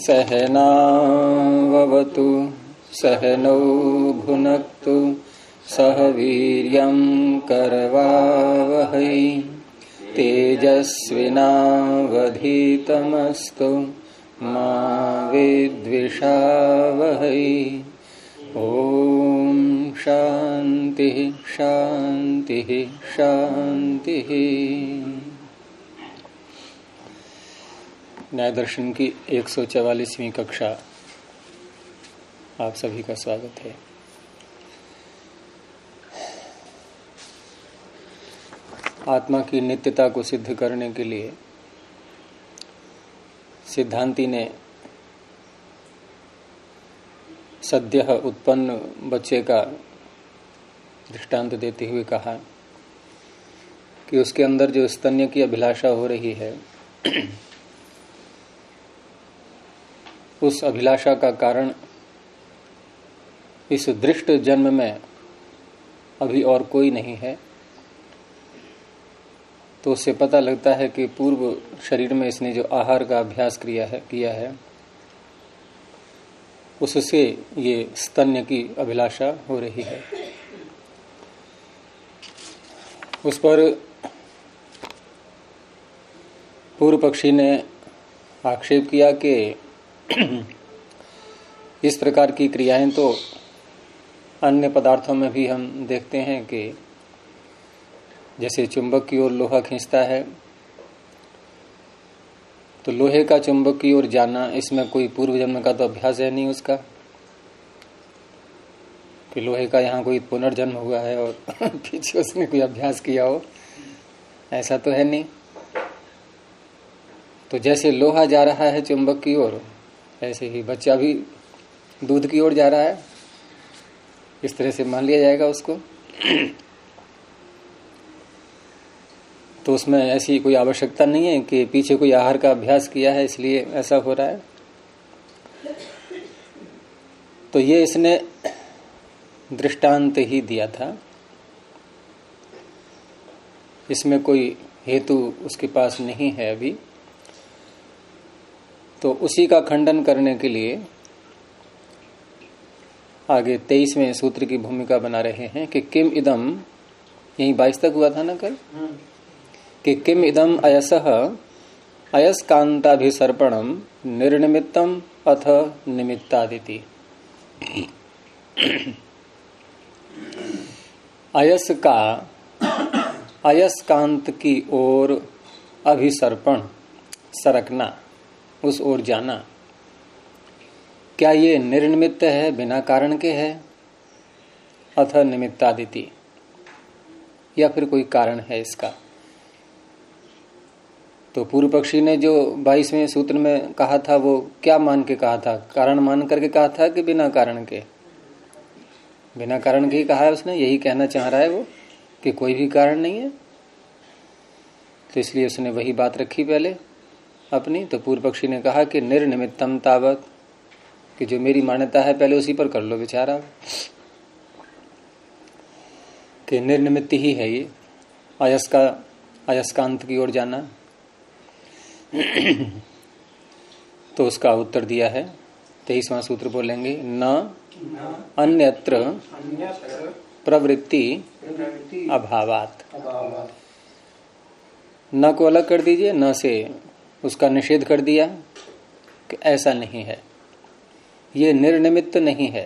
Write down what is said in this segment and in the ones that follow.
सहनावतु सहनौ भुनक्तु सह वीर्यं करवावहै तेजस्विनावधीतमस्तु मा विद्विषावहै। ओम शांति शांति शांति। न्याय दर्शन की 144वीं कक्षा आप सभी का स्वागत है। आत्मा की नित्यता को सिद्ध करने के लिए सिद्धांती ने सद्यः उत्पन्न बच्चे का दृष्टांत देते हुए कहा कि उसके अंदर जो स्तन्य की अभिलाषा हो रही है, उस अभिलाषा का कारण इस दृष्ट जन्म में अभी और कोई नहीं है। तो उससे पता लगता है कि पूर्व शरीर में इसने जो आहार का अभ्यास किया है उससे ये स्तन्य की अभिलाषा हो रही है। उस पर पूर्व पक्षी ने आक्षेप किया कि इस प्रकार की क्रियाएं तो अन्य पदार्थों में भी हम देखते हैं कि जैसे चुंबक की ओर लोहा खींचता है तो लोहे का चुंबक की ओर जाना, इसमें कोई पूर्व जन्म का तो अभ्यास है नहीं उसका कि लोहे का यहाँ कोई पुनर्जन्म हुआ है और पीछे उसने कोई अभ्यास किया हो, ऐसा तो है नहीं। तो जैसे लोहा जा रहा है चुंबक की ओर, ऐसे ही बच्चा भी दूध की ओर जा रहा है, इस तरह से मान लिया जाएगा उसको। तो उसमें ऐसी कोई आवश्यकता नहीं है कि पीछे कोई आहार का अभ्यास किया है इसलिए ऐसा हो रहा है। तो ये इसने दृष्टांत ही दिया था, इसमें कोई हेतु उसके पास नहीं है अभी। तो उसी का खंडन करने के लिए आगे 23वें सूत्र की भूमिका बना रहे हैं कि किम इदम, यही 22 तक हुआ था ना कल, कि किम इदम अयसः अयस्कांताभिसर्पणम निर्निमित्तम अथ निमित्तादिति। अयस का अयस्कांत की ओर अभिसर्पण, सरकना, उस ओर जाना, क्या ये निर्निमित्त है, बिना कारण के है, अथ निमित्तादिति, या फिर कोई कारण है इसका। तो पूर्व पक्षी ने जो 22वें सूत्र में कहा था वो क्या मान के कहा था? कारण मान करके कहा था कि बिना कारण के? बिना कारण के ही कहा है उसने, यही कहना चाह रहा है वो कि कोई भी कारण नहीं है। तो इसलिए उसने वही बात रखी पहले अपनी। तो पूर्व पक्षी ने कहा कि निर्निमित्तम तावत, कि जो मेरी मान्यता है पहले उसी पर कर लो विचार आप, कि निर्निमित्त ही है ये अयस्कांत की ओर जाना। तो उसका उत्तर दिया है 23वां सूत्र बोलेंगे, न अन्यत्र प्रवृत्ति अभावात। न को अलग कर दीजिए, न से उसका निषेध कर दिया कि ऐसा नहीं है, ये निर्निमित्त नहीं है।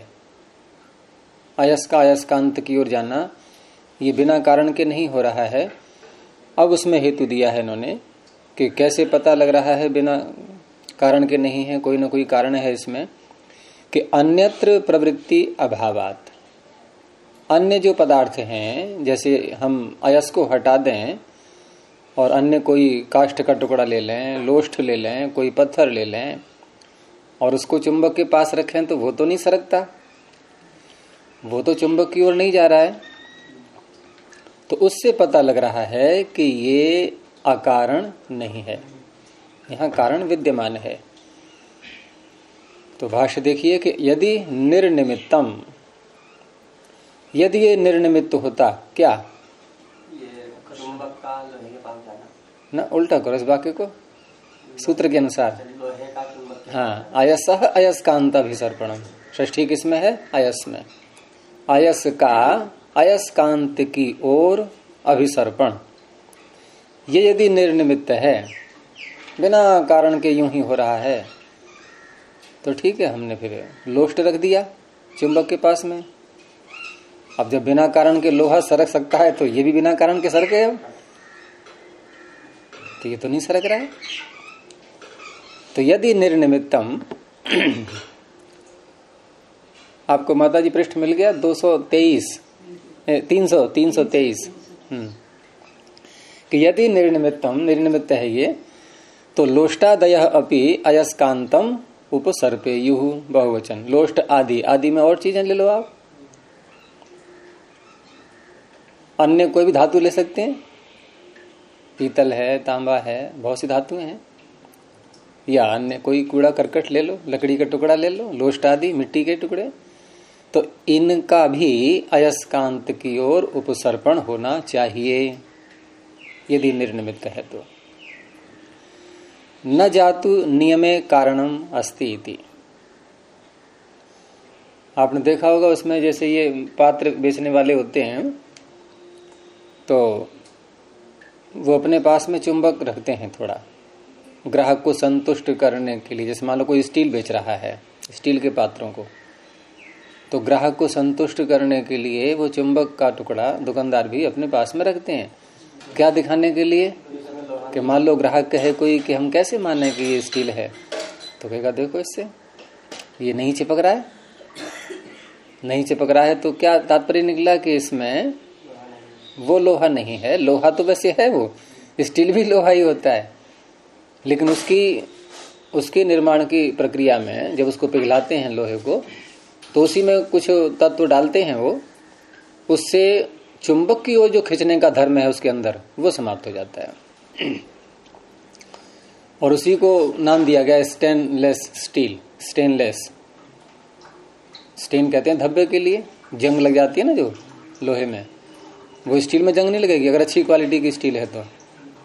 अयस्कांत की ओर जाना ये बिना कारण के नहीं हो रहा है। अब उसमें हेतु दिया है इन्होंने कि कैसे पता लग रहा है बिना कारण के नहीं है, कोई ना कोई कारण है इसमें, कि अन्यत्र प्रवृत्ति अभावात। अन्य जो पदार्थ हैं, जैसे हम अयस को हटा दें और अन्य कोई काष्ठ का टुकड़ा ले लें, लोष्ठ ले लें, कोई पत्थर ले लें और उसको चुंबक के पास रखें तो वो तो नहीं सरकता, वो तो चुंबक की ओर नहीं जा रहा है। तो उससे पता लग रहा है कि ये अकारण नहीं है, यहाँ कारण विद्यमान है। तो भाष्य देखिए कि यदि निर्निमित्तम, यदि ये निर्निमित्त होता, क्या ये चुंबक का लोहे के पास जाना, ना उल्टा करो इस वाक्य को सूत्र के अनुसार। लोहे का चुंबक हाँ, अयसः अयस्कांताभिसर्पणम। षष्ठी किसमें है? अयस में। अयस का अयस्कांत की ओर अभिसर्पण, ये यदि निर्निमित्त है, बिना कारण के यूं ही हो रहा है, तो ठीक है, हमने फिर लोष्ट रख दिया चुंबक के पास में। अब जब बिना कारण के लोहा सरक सकता है, तो ये भी बिना कारण के सरके। अब तो ये तो नहीं सरक रहा है। तो यदि निर्निमित्तम आपको माताजी पृष्ठ मिल गया 223 323 कि यदि निर्निमित्तम, निर्निमित्त है ये, तो लोष्टादय अपि अयस्कांतम उपसर्पेयुः, बहुवचन। लोष्ट आदि, आदि में और चीजें ले लो आप, अन्य कोई भी धातु ले सकते हैं, पीतल है, तांबा है, बहुत सी धातुएं हैं, या अन्य कोई कूड़ा करकट ले लो, लकड़ी का टुकड़ा ले लो, लोष्ट आदि मिट्टी के टुकड़े, तो इनका भी अयस्कांत की ओर उपसर्पण होना चाहिए यदि निर्निमित्त है तो। न जातु नियमे कारणम अस्ति इति। आपने देखा होगा उसमें, जैसे ये पात्र बेचने वाले होते हैं, तो वो अपने पास में चुंबक रखते हैं थोड़ा, ग्राहक को संतुष्ट करने के लिए। जैसे मान लो कोई स्टील बेच रहा है, स्टील के पात्रों को, तो ग्राहक को संतुष्ट करने के लिए वो चुंबक का टुकड़ा दुकानदार भी अपने पास में रखते हैं। क्या दिखाने के लिए? कि मान लो ग्राहक कहे कोई कि हम कैसे माने कि ये स्टील है, तो कहेगा देखो इससे ये नहीं चिपक रहा है, नहीं चिपक रहा है, तो क्या तात्पर्य निकला कि इसमें वो लोहा नहीं है। लोहा तो वैसे है, वो स्टील भी लोहा ही होता है, लेकिन उसके निर्माण की प्रक्रिया में जब उसको पिघलाते हैं लोहे को, तो उसी में कुछ तत्व डालते हैं, वो उससे चुंबक की ओर जो खींचने का धर्म है उसके अंदर, वो समाप्त हो जाता है। और उसी को नाम दिया गया स्टेनलेस स्टील। स्टेनलेस, स्टेन कहते हैं धब्बे के लिए, जंग लग जाती है ना जो लोहे में, वो स्टील में जंग नहीं लगेगी अगर अच्छी क्वालिटी की स्टील है तो।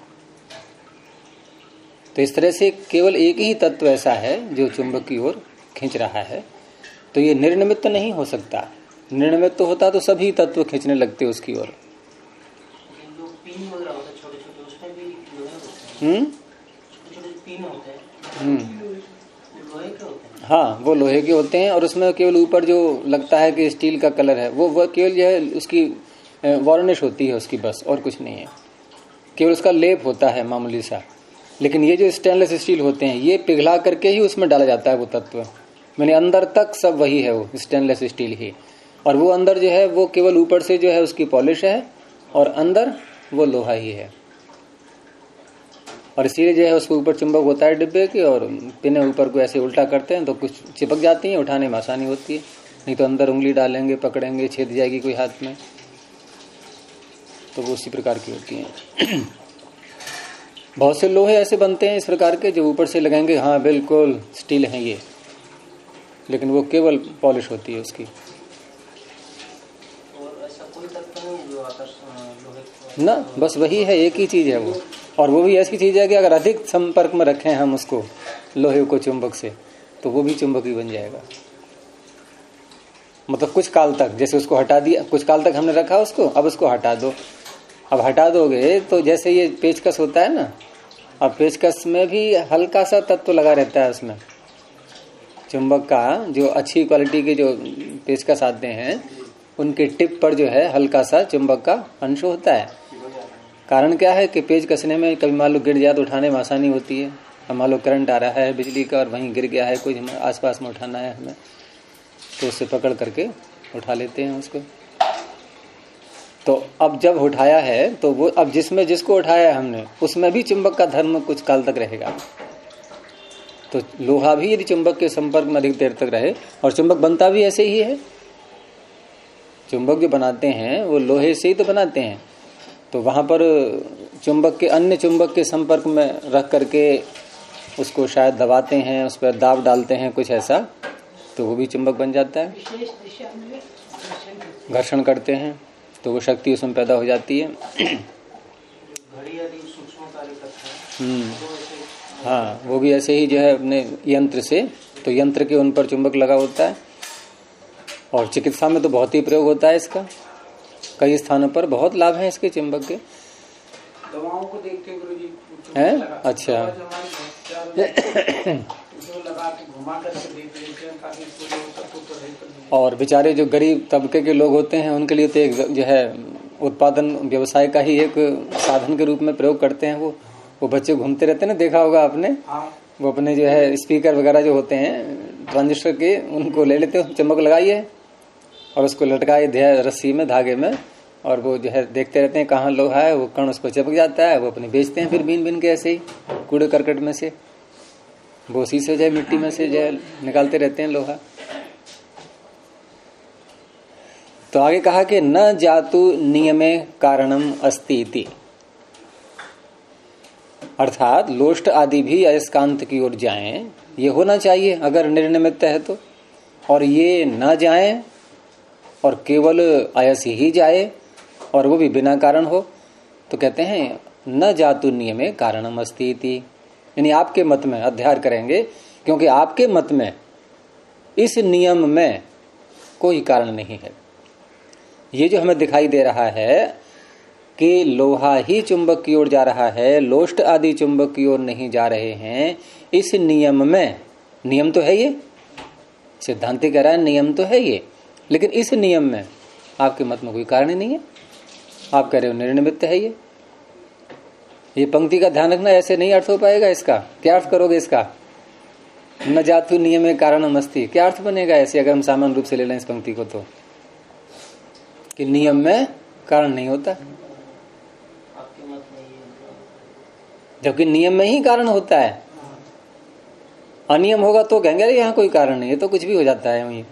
इस तरह से केवल एक ही तत्व ऐसा है जो चुंबक की ओर खींच रहा है, तो ये निर्निमित्त नहीं हो सकता। निर्निमित्त होता तो सभी तत्व खींचने लगते उसकी ओर। हाँ, वो लोहे के होते हैं, और उसमें केवल ऊपर जो लगता है कि स्टील का कलर है, वो केवल जो है उसकी वार्निश होती है उसकी, बस, और कुछ नहीं है, केवल उसका लेप होता है मामूली सा। लेकिन ये जो स्टेनलेस स्टील होते हैं, ये पिघला करके ही उसमें डाला जाता है वो तत्व, मैंने अंदर तक सब वही है, वो स्टेनलेस स्टील ही। और वो अंदर जो है वो केवल ऊपर से जो है उसकी पॉलिश है, और अंदर वो लोहा ही है। और इसीलिए जो है उसके ऊपर चुंबक होता है डिब्बे के, और पिने ऊपर को ऐसे उल्टा करते हैं तो कुछ चिपक जाती हैं, उठाने में आसानी होती है। नहीं तो अंदर उंगली डालेंगे, पकड़ेंगे, छेद जाएगी कोई हाथ में, तो वो उसी प्रकार की होती हैं। बहुत से लोहे ऐसे बनते हैं इस प्रकार के, जो ऊपर से लगाएंगे हाँ बिल्कुल स्टील है ये, लेकिन वो केवल पॉलिश होती है उसकी। और ऐसा कोई तत्व नहीं जो आकर्ष लोहे ना, बस वही है, एक ही चीज है वो। और वो भी ऐसी चीज है कि अगर अधिक संपर्क में रखें हम उसको, लोहे को चुंबक से, तो वो भी चुंबक ही बन जाएगा। मतलब कुछ काल तक, जैसे उसको हटा दिया, कुछ काल तक हमने रखा उसको, अब उसको हटा दो। अब हटा दोगे तो जैसे ये पेचकस होता है ना, अब पेचकस में भी हल्का सा तत्व लगा रहता है उसमें, चुंबक का। जो अच्छी क्वालिटी के जो पेचकस आते हैं, उनके टिप पर जो है हल्का सा चुंबक का अंश होता है। कारण क्या है कि पेच कसने में कभी मान लो गिर जाए तो उठाने में आसानी होती है। अब मान लो करंट आ रहा है बिजली का, और वहीं गिर गया है, कुछ आसपास में उठाना है हमें, तो उससे पकड़ करके उठा लेते हैं उसको। तो अब जब उठाया है, तो वो अब जिसमें जिसको उठाया है हमने, उसमें भी चुंबक का धर्म कुछ काल तक रहेगा। तो लोहा भी यदि चुंबक के संपर्क में अधिक देर तक रहे, और चुंबक बनता भी ऐसे ही है, चुंबक जो बनाते हैं वो लोहे से ही तो बनाते हैं, तो वहां पर चुंबक के अन्य चुंबक के संपर्क में रख करके उसको शायद दबाते हैं, उस पर दाब डालते हैं कुछ ऐसा, तो वो भी चुंबक बन जाता है। घर्षण करते हैं तो वो शक्ति उसमें पैदा हो जाती है। घड़ी आदि सूक्ष्म कार्य करता है, हाँ, वो भी ऐसे ही जो है अपने यंत्र से, तो यंत्र के उन पर चुंबक लगा होता है। और चिकित्सा में तो बहुत ही प्रयोग होता है इसका, कई स्थानों पर बहुत लाभ है इसके चुंबक के। दवाओं को देख के गुरु जी हैं? अच्छा। और बेचारे जो गरीब तबके के लोग होते हैं उनके लिए तो एक जो है उत्पादन व्यवसाय का ही एक साधन के रूप में प्रयोग करते हैं। वो बच्चे घूमते रहते हैं ना, देखा होगा आपने। वो अपने जो है स्पीकर वगैरह जो होते हैं ट्रांजिस्टर के, उनको ले लेते हैं, चुंबक लगाइए और उसको लटकाए रस्सी में, धागे में, और वो जो है देखते रहते हैं कहाँ लोहा है, वो कण उस पर चिपक जाता है। वो अपने बेचते हैं फिर बीन बीन के ऐसे ही कूड़े करकट में से, बोसी से जाए मिट्टी में से जाए निकालते रहते हैं लोहा। तो आगे कहा कि न जातु नियमे कारणम अस्ति इति, अर्थात लोष्ट आदि भी अयस्कांत की ओर जाएं, ये होना चाहिए अगर निर्निमित्त है तो। और ये न जाएं और केवल अयस ही जाए और वो भी बिना कारण हो, तो कहते हैं न जातु नियमे कारणम अस्ति इति। यानी आपके मत में अध्ययन करेंगे, क्योंकि आपके मत में इस नियम में कोई कारण नहीं है। ये जो हमें दिखाई दे रहा है कि लोहा ही चुंबक की ओर जा रहा है, लोष्ट आदि चुंबक की ओर नहीं जा रहे हैं, इस नियम में, नियम तो है ये, सिद्धांति कह रहा है नियम तो है ये, लेकिन इस नियम में आपके मत में कोई कारण ही नहीं है। आप कह रहे हो निर्निमित्त है ये पंक्ति का ध्यान रखना, ऐसे नहीं अर्थ हो पाएगा इसका। क्या अर्थ करोगे इसका? न जातु नियमे कारणम अस्ति, क्या अर्थ बनेगा ऐसे अगर हम सामान्य रूप से ले लें इस पंक्ति को? तो कि नियम में कारण नहीं होता, जबकि नियम में ही कारण होता है। अनियम होगा तो कहेंगे अरे यहाँ कोई कारण नहीं है, तो कुछ भी हो जाता है वही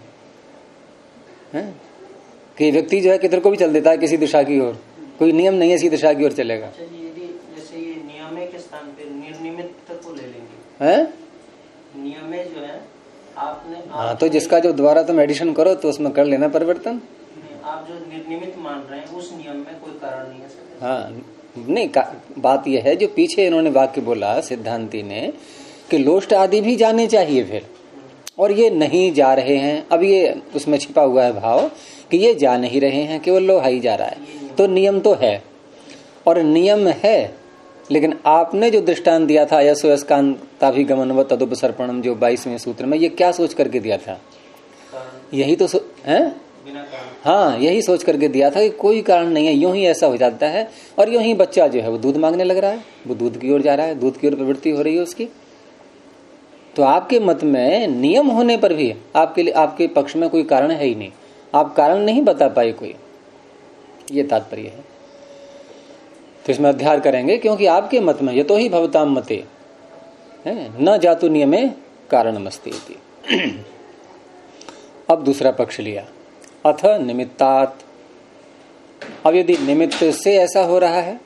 कि व्यक्ति जो है किधर को भी चल देता है किसी दिशा की ओर, कोई नियम नहीं है इसी दिशा की ओर चलेगा। जैसे ये नियमे के स्थान पे निर्निमित्त को ले लेंगे, हैं? नियमे जो है आपने, हाँ, तो जिसका जो द्वारा तुम एडिशन करो तो उसमें कर लेना परिवर्तन। आप जो निर्निमित्त मान रहे हैं उस नियम में कोई कारण नहीं है। हाँ नहीं, बात यह है जो पीछे इन्होंने वाक्य बोला सिद्धांति ने कि लोष्ट आदि भी जाने चाहिए फिर, और ये नहीं जा रहे हैं। अब ये उसमें छिपा हुआ है भाव कि ये जा नहीं रहे हैं, केवल लोहा ही जा रहा है। तो नियम तो है, और नियम है, लेकिन आपने जो दृष्टांत दिया था यशोयस्कांताभिगमन व तदुपसर्पणम, जो 22वें सूत्र में, ये क्या सोच करके दिया था? यही तो है, हाँ, यही सोच करके दिया था कि कोई कारण नहीं है, यूं ही ऐसा हो जाता है। और यूं ही बच्चा जो है वो दूध मांगने लग रहा है, वो दूध की ओर जा रहा है, दूध की ओर प्रवृत्ति हो रही है उसकी। तो आपके मत में नियम होने पर भी आपके लिए, आपके पक्ष में कोई कारण है ही नहीं, आप कारण नहीं बता पाए कोई, ये तात्पर्य है। तो इसमें अध्ययन करेंगे, क्योंकि आपके मत में ये तो ही भवताम मते है, न जातु नियमे कारणमस्ति इति। अब दूसरा पक्ष लिया, अथ निमित्तात्। अब यदि निमित्त से ऐसा हो रहा है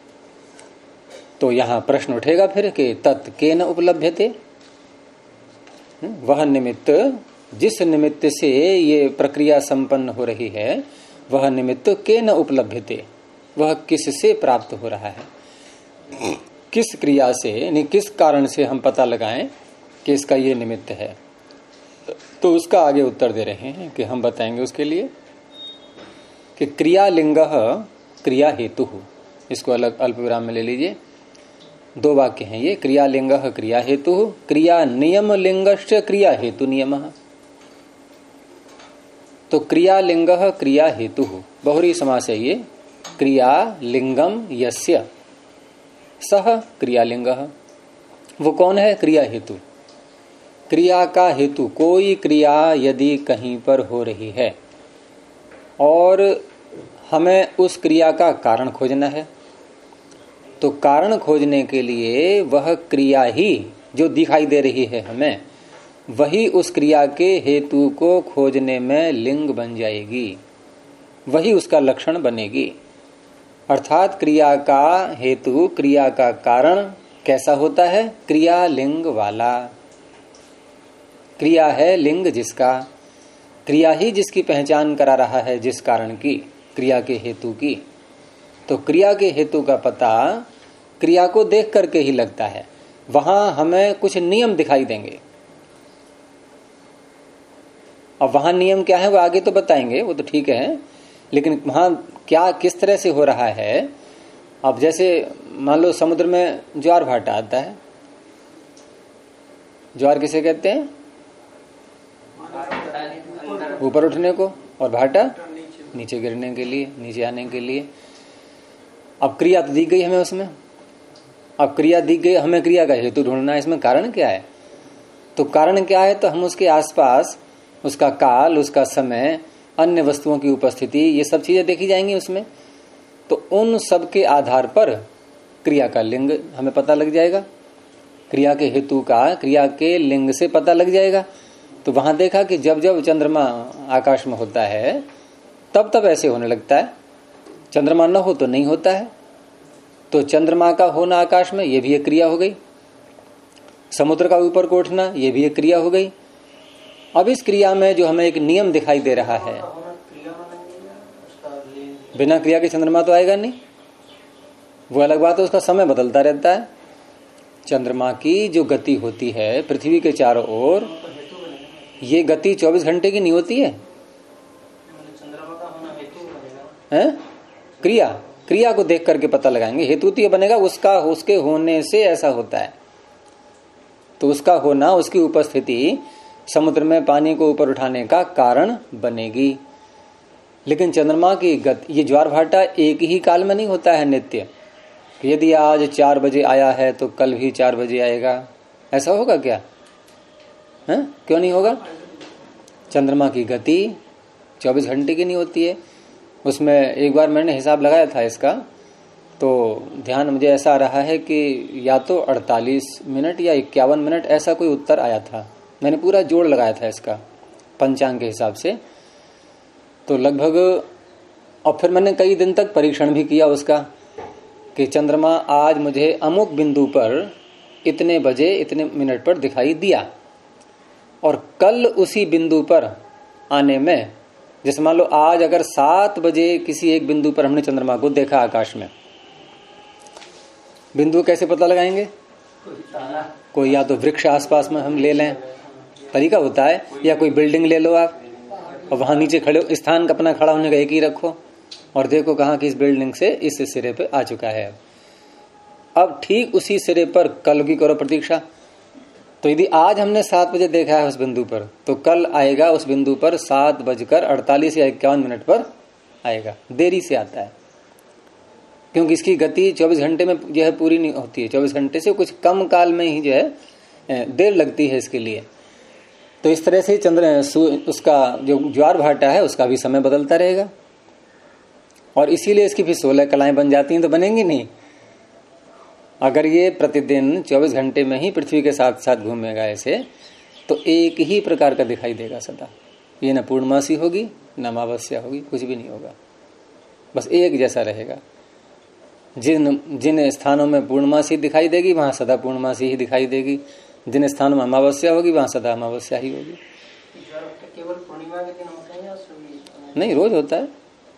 तो यहां प्रश्न उठेगा फिर कि तत् केन उपलभ्यते, वह निमित्त, जिस निमित्त से ये प्रक्रिया संपन्न हो रही है, वह निमित्त केन उपलभ्यते, वह किससे प्राप्त हो रहा है, किस क्रिया से, यानी किस कारण से हम पता लगाएं कि इसका ये निमित्त है। तो उसका आगे उत्तर दे रहे हैं कि हम बताएंगे उसके लिए कि क्रियालिंगः क्रिया हेतु, इसको अलग अल्प विराम में ले लीजिए। 2 वाक्य हैं ये, क्रियालिंगः क्रिया हेतु, क्रिया नियम लिंगश्च क्रिया हेतु नियमः। तो क्रियालिंगः क्रिया हेतु बहुरी समास है ये, क्रिया लिंगम यस्य सह क्रियालिंगः। वो कौन है? क्रिया हेतु। क्रिया का हेतु, कोई क्रिया यदि कहीं पर हो रही है और हमें उस क्रिया का कारण खोजना है, तो कारण खोजने के लिए वह क्रिया ही जो दिखाई दे रही है हमें, वही उस क्रिया के हेतु को खोजने में लिंग बन जाएगी, वही उसका लक्षण बनेगी। अर्थात क्रिया का हेतु, क्रिया का कारण कैसा होता है? क्रिया लिंग वाला। क्रिया है लिंग जिसका, क्रिया ही जिसकी पहचान करा रहा है जिस कारण की, क्रिया के हेतु की। तो क्रिया के हेतु का पता क्रिया को देख करके ही लगता है। वहां हमें कुछ नियम दिखाई देंगे। अब वहां नियम क्या है वो आगे तो बताएंगे, वो तो ठीक है, लेकिन वहां क्या किस तरह से हो रहा है। अब जैसे मान लो समुद्र में ज्वार भाटा आता है, ज्वार किसे कहते हैं? ऊपर उठने को, और भाटा नीचे गिरने के लिए, नीचे आने के लिए। अब क्रिया तो दी गई हमें उसमें, अब क्रिया दी गई हमें, क्रिया का हेतु ढूंढना है। इसमें कारण क्या है? तो कारण क्या है, तो हम उसके आसपास उसका काल, उसका समय, अन्य वस्तुओं की उपस्थिति, ये सब चीजें देखी जाएंगी उसमें। तो उन सब के आधार पर क्रिया का लिंग हमें पता लग जाएगा, क्रिया के हेतु का क्रिया के लिंग से पता लग जाएगा। तो वहां देखा कि जब जब चंद्रमा आकाश में होता है तब तब ऐसे होने लगता है, चंद्रमा न हो तो नहीं होता है। तो चंद्रमा का होना आकाश में, ये भी एक क्रिया हो गई। समुद्र का ऊपर को उठना, ये भी एक क्रिया हो गई। अब इस क्रिया में जो हमें एक नियम दिखाई दे रहा है, बिना क्रिया के चंद्रमा तो आएगा नहीं, वो अलग बात है, उसका समय बदलता रहता है। चंद्रमा की जो गति होती है पृथ्वी के चारों ओर, ये गति 24 घंटे की नहीं होती है। क्रिया, क्रिया को देख करके पता लगाएंगे। हेतु तो ये बनेगा उसका, उसके होने से ऐसा होता है। तो उसका होना, उसकी उपस्थिति समुद्र में पानी को ऊपर उठाने का कारण बनेगी। लेकिन चंद्रमा की गति, ये ज्वार भाटा एक ही काल में नहीं होता है नित्य। यदि आज 4 बजे आया है तो कल भी 4 बजे आएगा, ऐसा होगा क्या? है? क्यों नहीं होगा? चंद्रमा की गति 24 घंटे की नहीं होती है। उसमें एक बार मैंने हिसाब लगाया था इसका, तो ध्यान मुझे ऐसा आ रहा है कि या तो 48 मिनट या 51 मिनट ऐसा कोई उत्तर आया था। मैंने पूरा जोड़ लगाया था इसका पंचांग के हिसाब से, तो लगभग। और फिर मैंने कई दिन तक परीक्षण भी किया उसका कि चंद्रमा आज मुझे अमुक बिंदु पर इतने बजे इतने मिनट पर दिखाई दिया, और कल उसी बिंदु पर आने में, जैसे मान लो आज अगर 7 बजे किसी एक बिंदु पर हमने चंद्रमा को देखा आकाश में, बिंदु कैसे पता लगाएंगे? कोई या तो वृक्ष आसपास में हम ले लें, तरीका होता है, या कोई बिल्डिंग ले लो आप और वहां नीचे खड़े, स्थान अपना खड़ा होने का एक ही रखो और देखो कहाँ की इस बिल्डिंग से इस सिरे पे आ चुका है। अब ठीक उसी सिरे पर कल की करो प्रतीक्षा। तो यदि आज हमने 7 बजे देखा है उस बिंदु पर, तो कल आएगा उस बिंदु पर 7:48 या 51 मिनट पर आएगा। देरी से आता है क्योंकि इसकी गति 24 घंटे में जो है पूरी नहीं होती है, 24 घंटे से कुछ कम काल में ही जो है देर लगती है इसके लिए। तो इस तरह से उसका जो ज्वार भाटा है उसका भी समय बदलता रहेगा, और इसीलिए इसकी फिर 16 कलाएं बन जाती हैं। तो बनेंगी नहीं अगर ये प्रतिदिन 24 घंटे में ही पृथ्वी के साथ साथ घूमेगा ऐसे, तो एक ही प्रकार का दिखाई देगा सदा। ये न पूर्णमासी होगी न अमावस्या होगी, कुछ भी नहीं होगा, बस एक जैसा रहेगा। जिन स्थानों में पूर्णमासी दिखाई देगी वहां सदा पूर्णमासी ही दिखाई देगी, जिन स्थानों में अमावस्या होगी वहां सदा अमावस्या ही होगी। केवल पूर्णिमा के दिन होता है या नहीं, रोज होता है,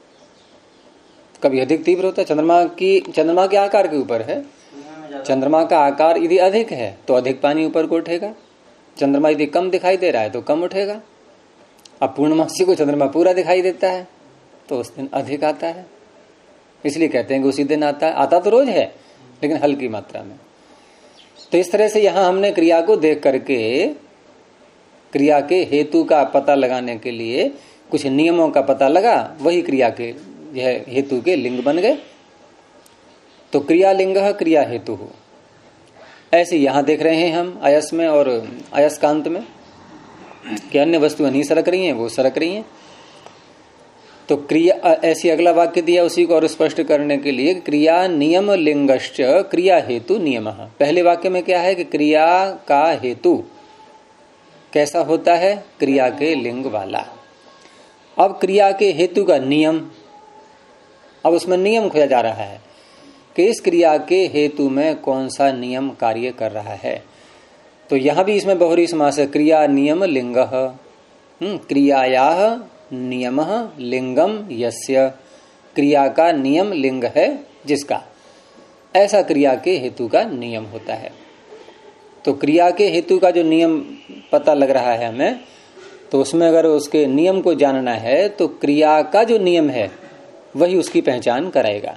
कभी अधिक तीव्र होता है। चंद्रमा के आकार के ऊपर है। चंद्रमा का आकार यदि अधिक है तो अधिक पानी ऊपर को उठेगा, चंद्रमा यदि कम दिखाई दे रहा है तो कम उठेगा। अब पूर्णमासी को चंद्रमा पूरा दिखाई देता है तो उस दिन अधिक आता है, इसलिए कहते हैं कि उसी दिन आता है। आता तो रोज है लेकिन हल्की मात्रा में। तो इस तरह से यहां हमने क्रिया को देख करके क्रिया के हेतु का पता लगाने के लिए कुछ नियमों का पता लगा, वही क्रिया के यह हेतु के लिंग बन गए। तो क्रिया लिंग क्रिया हेतु हो, ऐसे यहां देख रहे हैं हम अयस में और अयस्कांत में कि अन्य वस्तुएं नहीं सरक रही हैं, वो सरक रही हैं। तो क्रिया, ऐसी अगला वाक्य दिया उसी को और स्पष्ट करने के लिए, क्रिया नियम लिंगश्च क्रिया हेतु नियम। पहले वाक्य में क्या है कि क्रिया का हेतु कैसा होता है? क्रिया के लिंग वाला। अब क्रिया के हेतु का नियम, अब उसमें नियम खोजा जा रहा है कि इस क्रिया के हेतु में कौन सा नियम कार्य कर रहा है। तो यहां भी इसमें बहुरी समास है, क्रिया नियम लिंग। क्रियायाः नियमः लिंगम यस्य, क्रिया का नियम लिंग है जिसका, ऐसा क्रिया के हेतु का नियम होता है। तो क्रिया के हेतु का जो नियम पता लग रहा है हमें, तो उसमें अगर उसके नियम को जानना है तो क्रिया का जो नियम है वही उसकी पहचान कराएगा।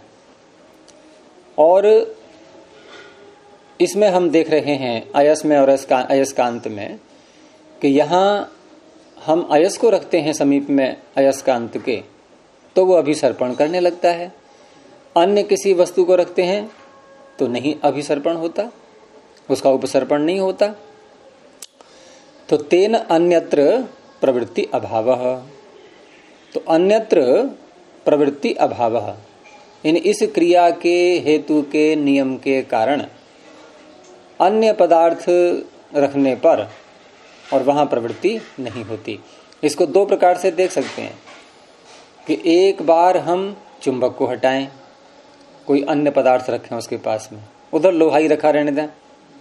और इसमें हम देख रहे हैं अयस में और अयस्कांत में कि यहां हम अयस को रखते हैं समीप में अयस्कांत के, तो वो अभिसर्पण करने लगता है। अन्य किसी वस्तु को रखते हैं तो नहीं अभिसर्पण होता, उसका उपसर्पण नहीं होता। तो तेन अन्यत्र प्रवृत्ति अभावः, तो अन्यत्र प्रवृत्ति अभावः, इन इस क्रिया के हेतु के नियम के कारण अन्य पदार्थ रखने पर और वहां प्रवृत्ति नहीं होती। इसको दो प्रकार से देख सकते हैं कि एक बार हम चुंबक को हटाएं, कोई अन्य पदार्थ रखें उसके पास में, उधर लोहा ही रखा रहने दें।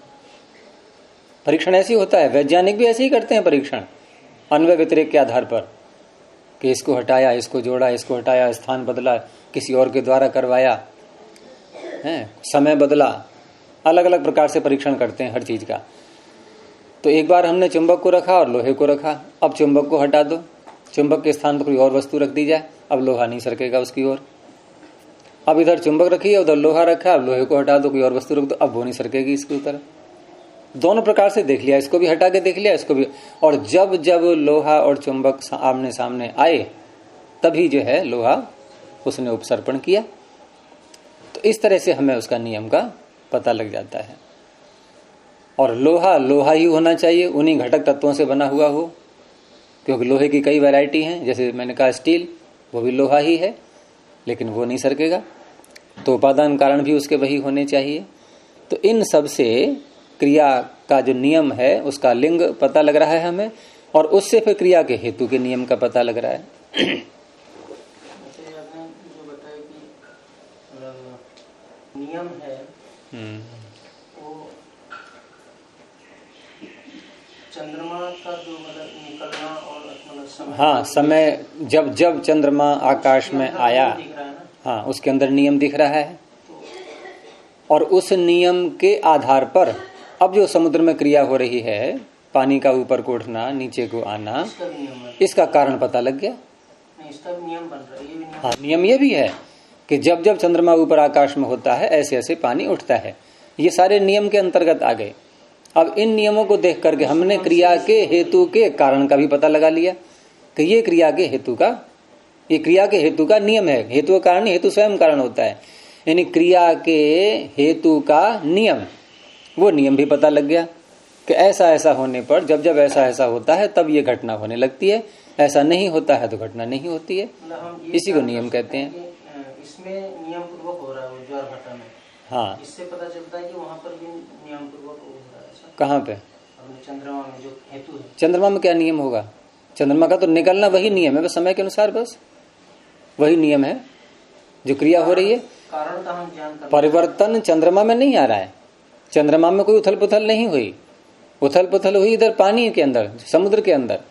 परीक्षण ऐसे ही होता है, वैज्ञानिक भी ऐसे ही करते हैं परीक्षण अन्वय व्यतिरेक के आधार पर कि इसको हटाया, इसको जोड़ा, इसको हटाया, स्थान बदला, किसी और के द्वारा करवाया है, समय बदला, अलग अलग प्रकार से परीक्षण करते हैं हर चीज का। तो एक बार हमने चुंबक को रखा और लोहे को रखा, अब चुंबक को हटा दो, चुंबक के स्थान पर कोई और वस्तु रख दी जाए, अब लोहा नहीं सरकेगा उसकी ओर। अब इधर चुंबक रखी है, उधर लोहा रखा, अब लोहे को हटा दो, कोई और वस्तु रख दो, अब वो नहीं सरकेगी इसकी तरफ। दोनों प्रकार से देख लिया, इसको भी हटा के देख लिया, इसको भी। और जब जब लोहा और चुंबक आमने सामने आए तभी जो है लोहा उसने उपसर्पण किया। तो इस तरह से हमें उसका नियम का पता लग जाता है। और लोहा लोहा ही होना चाहिए, उन्हीं घटक तत्वों से बना हुआ हो, क्योंकि लोहे की कई वैरायटी हैं। जैसे मैंने कहा स्टील, वो भी लोहा ही है, लेकिन वो नहीं सरकेगा, तो उपादान कारण भी उसके वही होने चाहिए। तो इन सब से क्रिया का जो नियम है उसका लिंग पता लग रहा है हमें, और उससे फिर क्रिया के हेतु के नियम का पता लग रहा है। आपने जो बताया कि नियम है वो चंद्रमा का जो मतलब निकलना और मतलब समय, हाँ, समय जब जब चंद्रमा आकाश में आया, हाँ, उसके अंदर नियम दिख रहा है। और उस नियम के आधार पर अब जो समुद्र में क्रिया हो रही है, पानी का ऊपर को उठना, नीचे को आना, इसका कारण पता लग गया। इसका नियम बन रहा है, ये भी नियम। हाँ, नियम ये भी है कि जब जब चंद्रमा ऊपर आकाश में होता है ऐसे ऐसे पानी उठता है। ये सारे नियम के अंतर्गत आ गए। अब इन नियमों को देख करके हमने क्रिया के हेतु के कारण का भी पता लगा लिया कि ये क्रिया के हेतु का, ये क्रिया के हेतु का नियम है। हेतु का कारण, हेतु स्वयं कारण होता है, यानी क्रिया के हेतु का नियम, वो नियम भी पता लग गया कि ऐसा ऐसा होने पर, जब जब ऐसा ऐसा होता है तब ये घटना होने लगती है, ऐसा नहीं होता है तो घटना नहीं होती है। इसी को नियम कहते हैं। इसमें नियम पूर्वक हो रहा है ज्वारभाटा में। हाँ, इससे पता चलता है कि वहाँ पर भी नियम पूर्वक हो रहा है। कहाँ पे? चंद्रमा में जो हेतु है। चंद्रमा में क्या नियम होगा? चंद्रमा का तो निकलना वही नियम है, बस समय के अनुसार, बस वही नियम है जो क्रिया हो रही है। कारण का हम ज्ञान परिवर्तन चंद्रमा में नहीं आ रहा है। चंद्रमा में कोई उथल पुथल नहीं हुई, उथल पुथल हुई इधर पानी के अंदर, समुद्र के अंदर।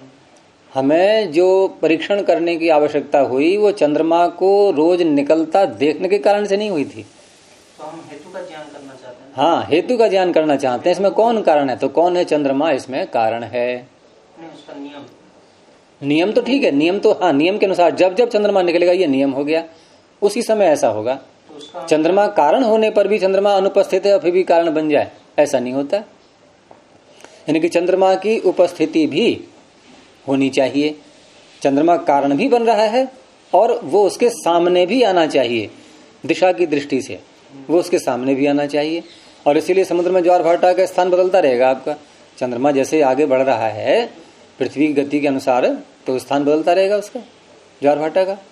हमें जो परीक्षण करने की आवश्यकता हुई वो चंद्रमा को रोज निकलता देखने के कारण से नहीं हुई थी। तो हम हेतु का ज्ञान करना चाहते हैं। हाँ, हेतु का ज्ञान करना चाहते हैं। इसमें कौन कारण है? तो कौन है? चंद्रमा इसमें कारण है। नहीं, उसका नियम, नियम तो ठीक है, नियम तो हाँ, नियम के अनुसार जब जब चंद्रमा निकलेगा ये नियम हो गया, उसी समय ऐसा होगा। तो चंद्रमा कारण होने पर भी चंद्रमा अनुपस्थित है और फिर भी कारण बन जाए, ऐसा नहीं होता। यानी कि चंद्रमा की उपस्थिति भी होनी चाहिए, चंद्रमा कारण भी बन रहा है और वो उसके सामने भी आना चाहिए, दिशा की दृष्टि से वो उसके सामने भी आना चाहिए। और इसीलिए समुद्र में ज्वार भाटा का स्थान बदलता रहेगा आपका। चंद्रमा जैसे आगे बढ़ रहा है पृथ्वी की गति के अनुसार, तो स्थान बदलता रहेगा उसका, ज्वार भाटा का।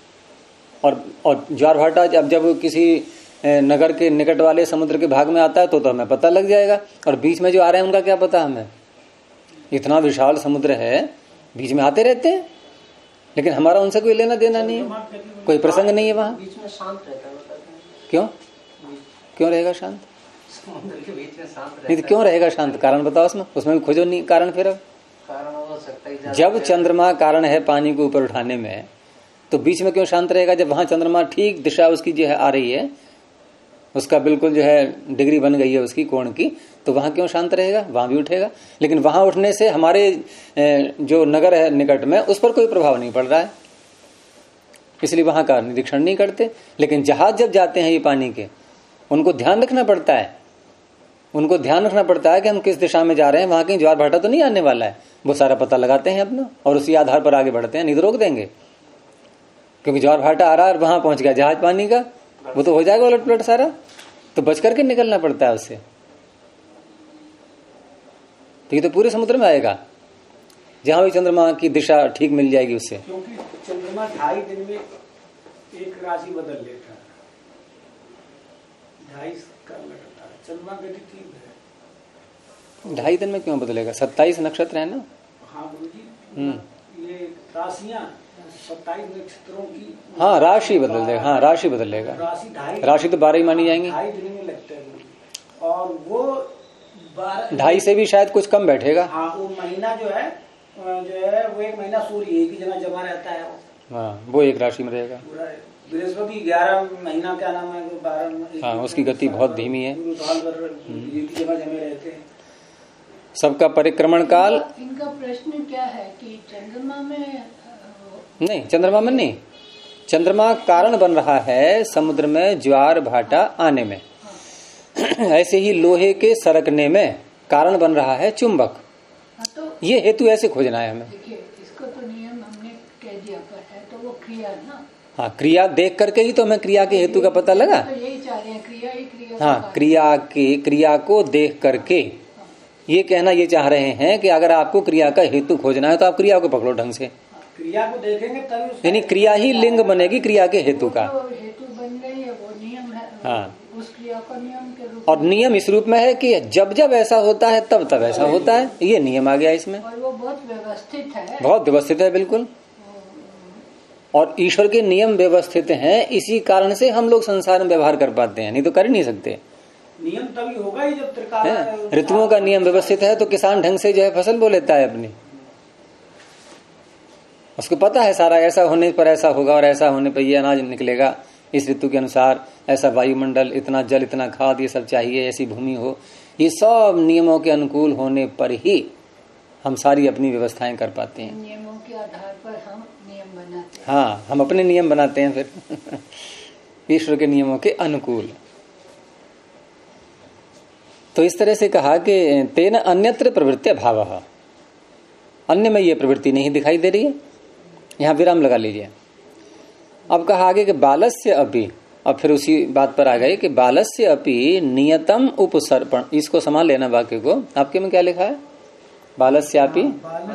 और ज्वार भाटा जब किसी नगर के निकट वाले समुद्र के भाग में आता है तो हमें पता लग जाएगा। और बीच में जो आ रहे हैं उनका क्या पता हमें? इतना विशाल समुद्र है, बीच में आते रहते हैं, लेकिन हमारा उनसे कोई लेना देना नहीं है, कोई प्रसंग नहीं है वहां। बीच में शांत रहता है। क्यों क्यों रहेगा शांत? समुद्र के बीच में शांत रहता नहीं तो क्यों रहेगा शांत? कारण बताओ उसमें भी खोजो नहीं कारण। फिर अब कारण हो सकता है, जब चंद्रमा कारण है पानी को ऊपर उठाने में, तो बीच में क्यों शांत रहेगा? जब वहां चंद्रमा ठीक दिशा उसकी जो है आ रही है, उसका बिल्कुल जो है डिग्री बन गई है उसकी कोण की, तो वहां क्यों शांत रहेगा, वहां भी उठेगा। लेकिन वहां उठने से हमारे जो नगर है निकट में उस पर कोई प्रभाव नहीं पड़ रहा है, इसलिए वहां का निरीक्षण नहीं करते। लेकिन जहाज जब जाते हैं ये पानी के, उनको ध्यान रखना पड़ता है, उनको ध्यान रखना पड़ता है कि हम किस दिशा में जा रहे हैं, वहां कहीं ज्वार भाटा तो नहीं आने वाला है। वो सारा पता लगाते हैं अपना और उसी आधार पर आगे बढ़ते हैं, नहीं तो रोक देंगे। क्योंकि ज्वार भाटा आ रहा है और वहां पहुंच गया जहाज पानी का, वो तो हो जाएगा उलट पुलट सारा, तो बच करके निकलना पड़ता है उससे। तो ये तो पूरे समुद्र में आएगा जहां भी चंद्रमा की दिशा ठीक मिल जाएगी उससे। क्योंकि चंद्रमा 2.5 दिन में एक राशि बदल लेता है, 2.5 का लगता है। चंद्रमा गति तीव्र है। 2.5 दिन में क्यों बदलेगा? 27 नक्षत्र है ना। हाँ गुरुजी, ये राशियां 27 नक्षत्रों की, हाँ राशि बदल देगा, हाँ राशि बदलेगा। राशि तो 12 ही मानी जाएंगी। 2.5 दिन में लगता है और वो 2.5 से भी शायद कुछ कम बैठेगा। हाँ वो महीना जो है वो एक महीना सूर्य एक ही जगह जमा रहता है। हाँ वो एक राशि में रहेगा। बृहस्पति 11 महीना क्या नाम है 12, हाँ उसकी गति बहुत धीमी है, साल भर एक ही जगह जमे रहते हैं। सबका परिक्रमण काल। इनका प्रश्न क्या है कि चंद्रमा में नहीं, चंद्रमा में नहीं, चंद्रमा कारण बन रहा है समुद्र में ज्वार भाटा आने में। ऐसे ही लोहे के सरकने में कारण बन रहा है चुंबक। तो ये हेतु ऐसे खोजना है हमें। देखिए इसको तो नियम हमने कह दिया पर है तो वो क्रिया ना। हाँ क्रिया देख करके ही तो हमें क्रिया के हेतु का पता लगा। तो यही चाह रहे हैं, क्रिया ही क्रिया। हाँ क्रिया को देख करके ये कहना ये चाह रहे हैं कि अगर आपको क्रिया का हेतु खोजना है तो आप क्रिया को पकड़ो ढंग से। क्रिया को देखेंगे तभी, यानी क्रिया ही लिंग बनेगी क्रिया के हेतु का। हेतु बन गई है, वो नियम है। हाँ उस क्रिया का नियम के रूप और नियम इस रूप में है कि जब जब ऐसा होता है तब तब ऐसा होता है, ये नियम आ गया इसमें। और वो बहुत व्यवस्थित है, बहुत व्यवस्थित है बिल्कुल। और ईश्वर के नियम व्यवस्थित हैं, इसी कारण से हम लोग संसार में व्यवहार कर पाते हैं, नहीं तो कर ही नहीं सकते। नियम तभी होगा ही जब त्रिकाल ऋतुओं का नियम व्यवस्थित है तो किसान ढंग से जो है फसल बो लेता है अपनी। उसको पता है सारा, ऐसा होने पर ऐसा होगा और ऐसा होने पर ये अनाज निकलेगा इस ऋतु के अनुसार, ऐसा वायुमंडल, इतना जल, इतना खाद, ये सब चाहिए, ऐसी भूमि हो। ये सब नियमों के अनुकूल होने पर ही हम सारी अपनी व्यवस्थाएं कर पाते हैं। नियमों के आधार पर हम नियम बनाते हैं। हाँ हम अपने नियम बनाते हैं फिर ईश्वर के नियमों के अनुकूल। तो इस तरह से कहा कि तेन अन्यत्र प्रवृत्ति भाव, अन्य में ये प्रवृत्ति नहीं दिखाई दे रही है। यहां विराम लगा लीजिए। अब कहा आगे कि बालस्य अपि, और फिर उसी बात पर आ गए कि बालस्य अपि नियतम उपसर्पण। इसको संभाल लेना वाक्य को। आपके में क्या लिखा है? बालस्यापि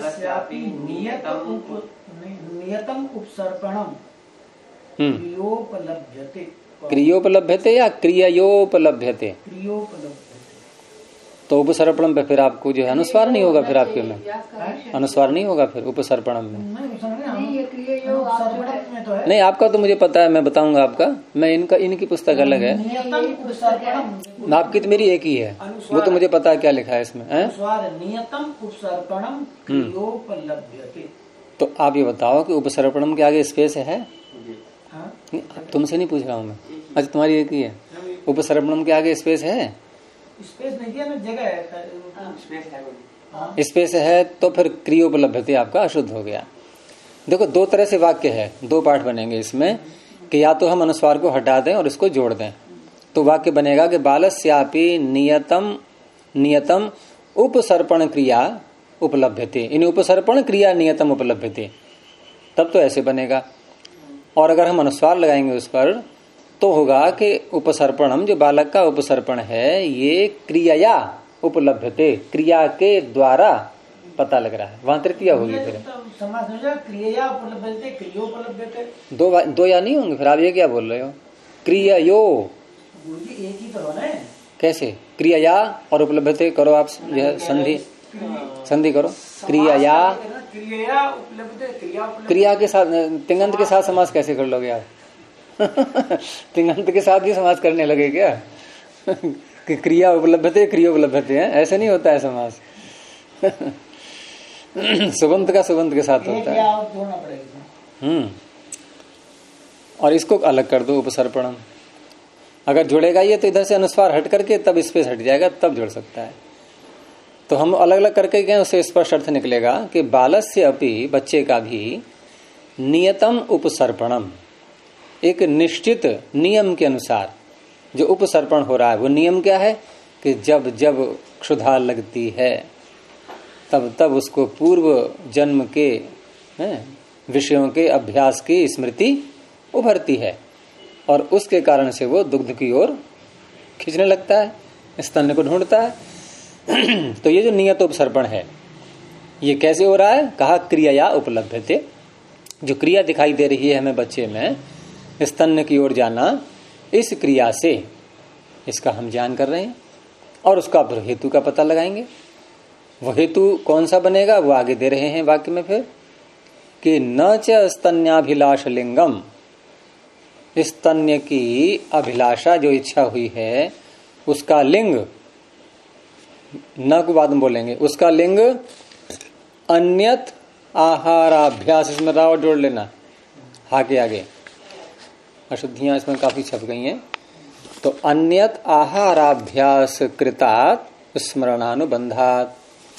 नियतम उपसर्पणम क्रियोपलभ्यते। क्रियोपलभ्यते या क्रियोपलभ्यते? क्रियोपलभ्यते। तो उपसर्पणम पे फिर आपको जो है अनुस्वार नहीं होगा, फिर आपके में अनुस्वार नहीं होगा फिर उपसर्पणम में। नहीं आपका तो मुझे पता है, मैं बताऊंगा आपका। मैं इनकी पुस्तक अलग है, आपकी तो मेरी एक ही है, वो तो मुझे पता है क्या लिखा है इसमें। नियतम उपसर्पणम क्रियोपलभ्यते। तो आप ये बताओ कि उपसर्पणम के आगे स्पेस है? तुमसे नहीं पूछ रहा हूँ मैं। अच्छा तुम्हारी एक ही है। उपसर्पणम के आगे स्पेस है? स्पेस नहीं दिया ना, जगह है। स्पेस है तो फिर क्रियोपलभ्यते आपका अशुद्ध हो गया। देखो दो तरह से वाक्य है, दो पाठ बनेंगे इसमें कि या तो हम अनुस्वार को हटा दें और इसको जोड़ दें, तो वाक्य बनेगा कि बालस्यापि नियतम उपसर्पण क्रिया उपलभ्यते। इन उपसर्पण क्रिया नियतम उपलभ्यते, तब तो ऐसे बनेगा। और अगर हम अनुस्वार लगाएंगे उस पर तो होगा कि उपसर्पणम, जो बालक का उपसर्पण है, ये क्रिया उपलभ्यते, क्रिया के द्वारा पता लग रहा है। वहां तृतीया होगी फिर। क्रिया उपलभ्यते, क्रियोपलभ्यते। दो या नहीं होंगे फिर। आप ये क्या बोल रहे हो? क्रियायो एक ही तो है। कैसे? क्रिया और उपलब्धते करो आप, यह संधि करो। क्रिया क्रिया के साथ तिंगंत के साथ समास कैसे कर लोगे आप? तिंगंत के साथ भी समास करने लगे क्या? कि क्रिया उपलब्धते क्रिया उपलब्धते हैं, ऐसे नहीं होता है समास। सुबंत का सुबंत के साथ होता है। और इसको अलग कर दो उपसर्पणम। अगर जुड़ेगा ये तो इधर से अनुस्वार हट करके तब स्पेस हट जाएगा, तब जुड़ सकता है। तो हम अलग अलग करके गए, उससे स्पष्ट अर्थ निकलेगा कि बालस्य अपि, बच्चे का भी, नियतम उपसर्पणम, एक निश्चित नियम के अनुसार जो उपसर्पण हो रहा है, वो नियम क्या है कि जब जब क्षुधा लगती है तब तब उसको पूर्व जन्म के विषयों के अभ्यास की स्मृति उभरती है और उसके कारण से वो दुग्ध की ओर खींचने लगता है, स्तन को ढूंढता है। तो ये जो नियत उपसर्पण है ये कैसे हो रहा है? कहा क्रिया उपलब्धते, जो क्रिया दिखाई दे रही है हमें बच्चे में स्तन की ओर जाना, इस क्रिया से इसका हम ज्ञान कर रहे हैं और उसका हेतु का पता लगाएंगे। वो हेतु कौन सा बनेगा वो आगे दे रहे हैं वाक्य में फिर कि न च स्तन्याभिलाष लिंगम, स्तन्य की अभिलाषा जो इच्छा हुई है उसका लिंग, न को बाद में बोलेंगे, उसका लिंग अन्यत आहाराभ्यास, इसमें राव जोड़ लेना हा के आगे, अशुद्धियां इसमें काफी छप गई हैं। तो अन्यत आहाराभ्यास कृतात् स्मरणानुबंधात,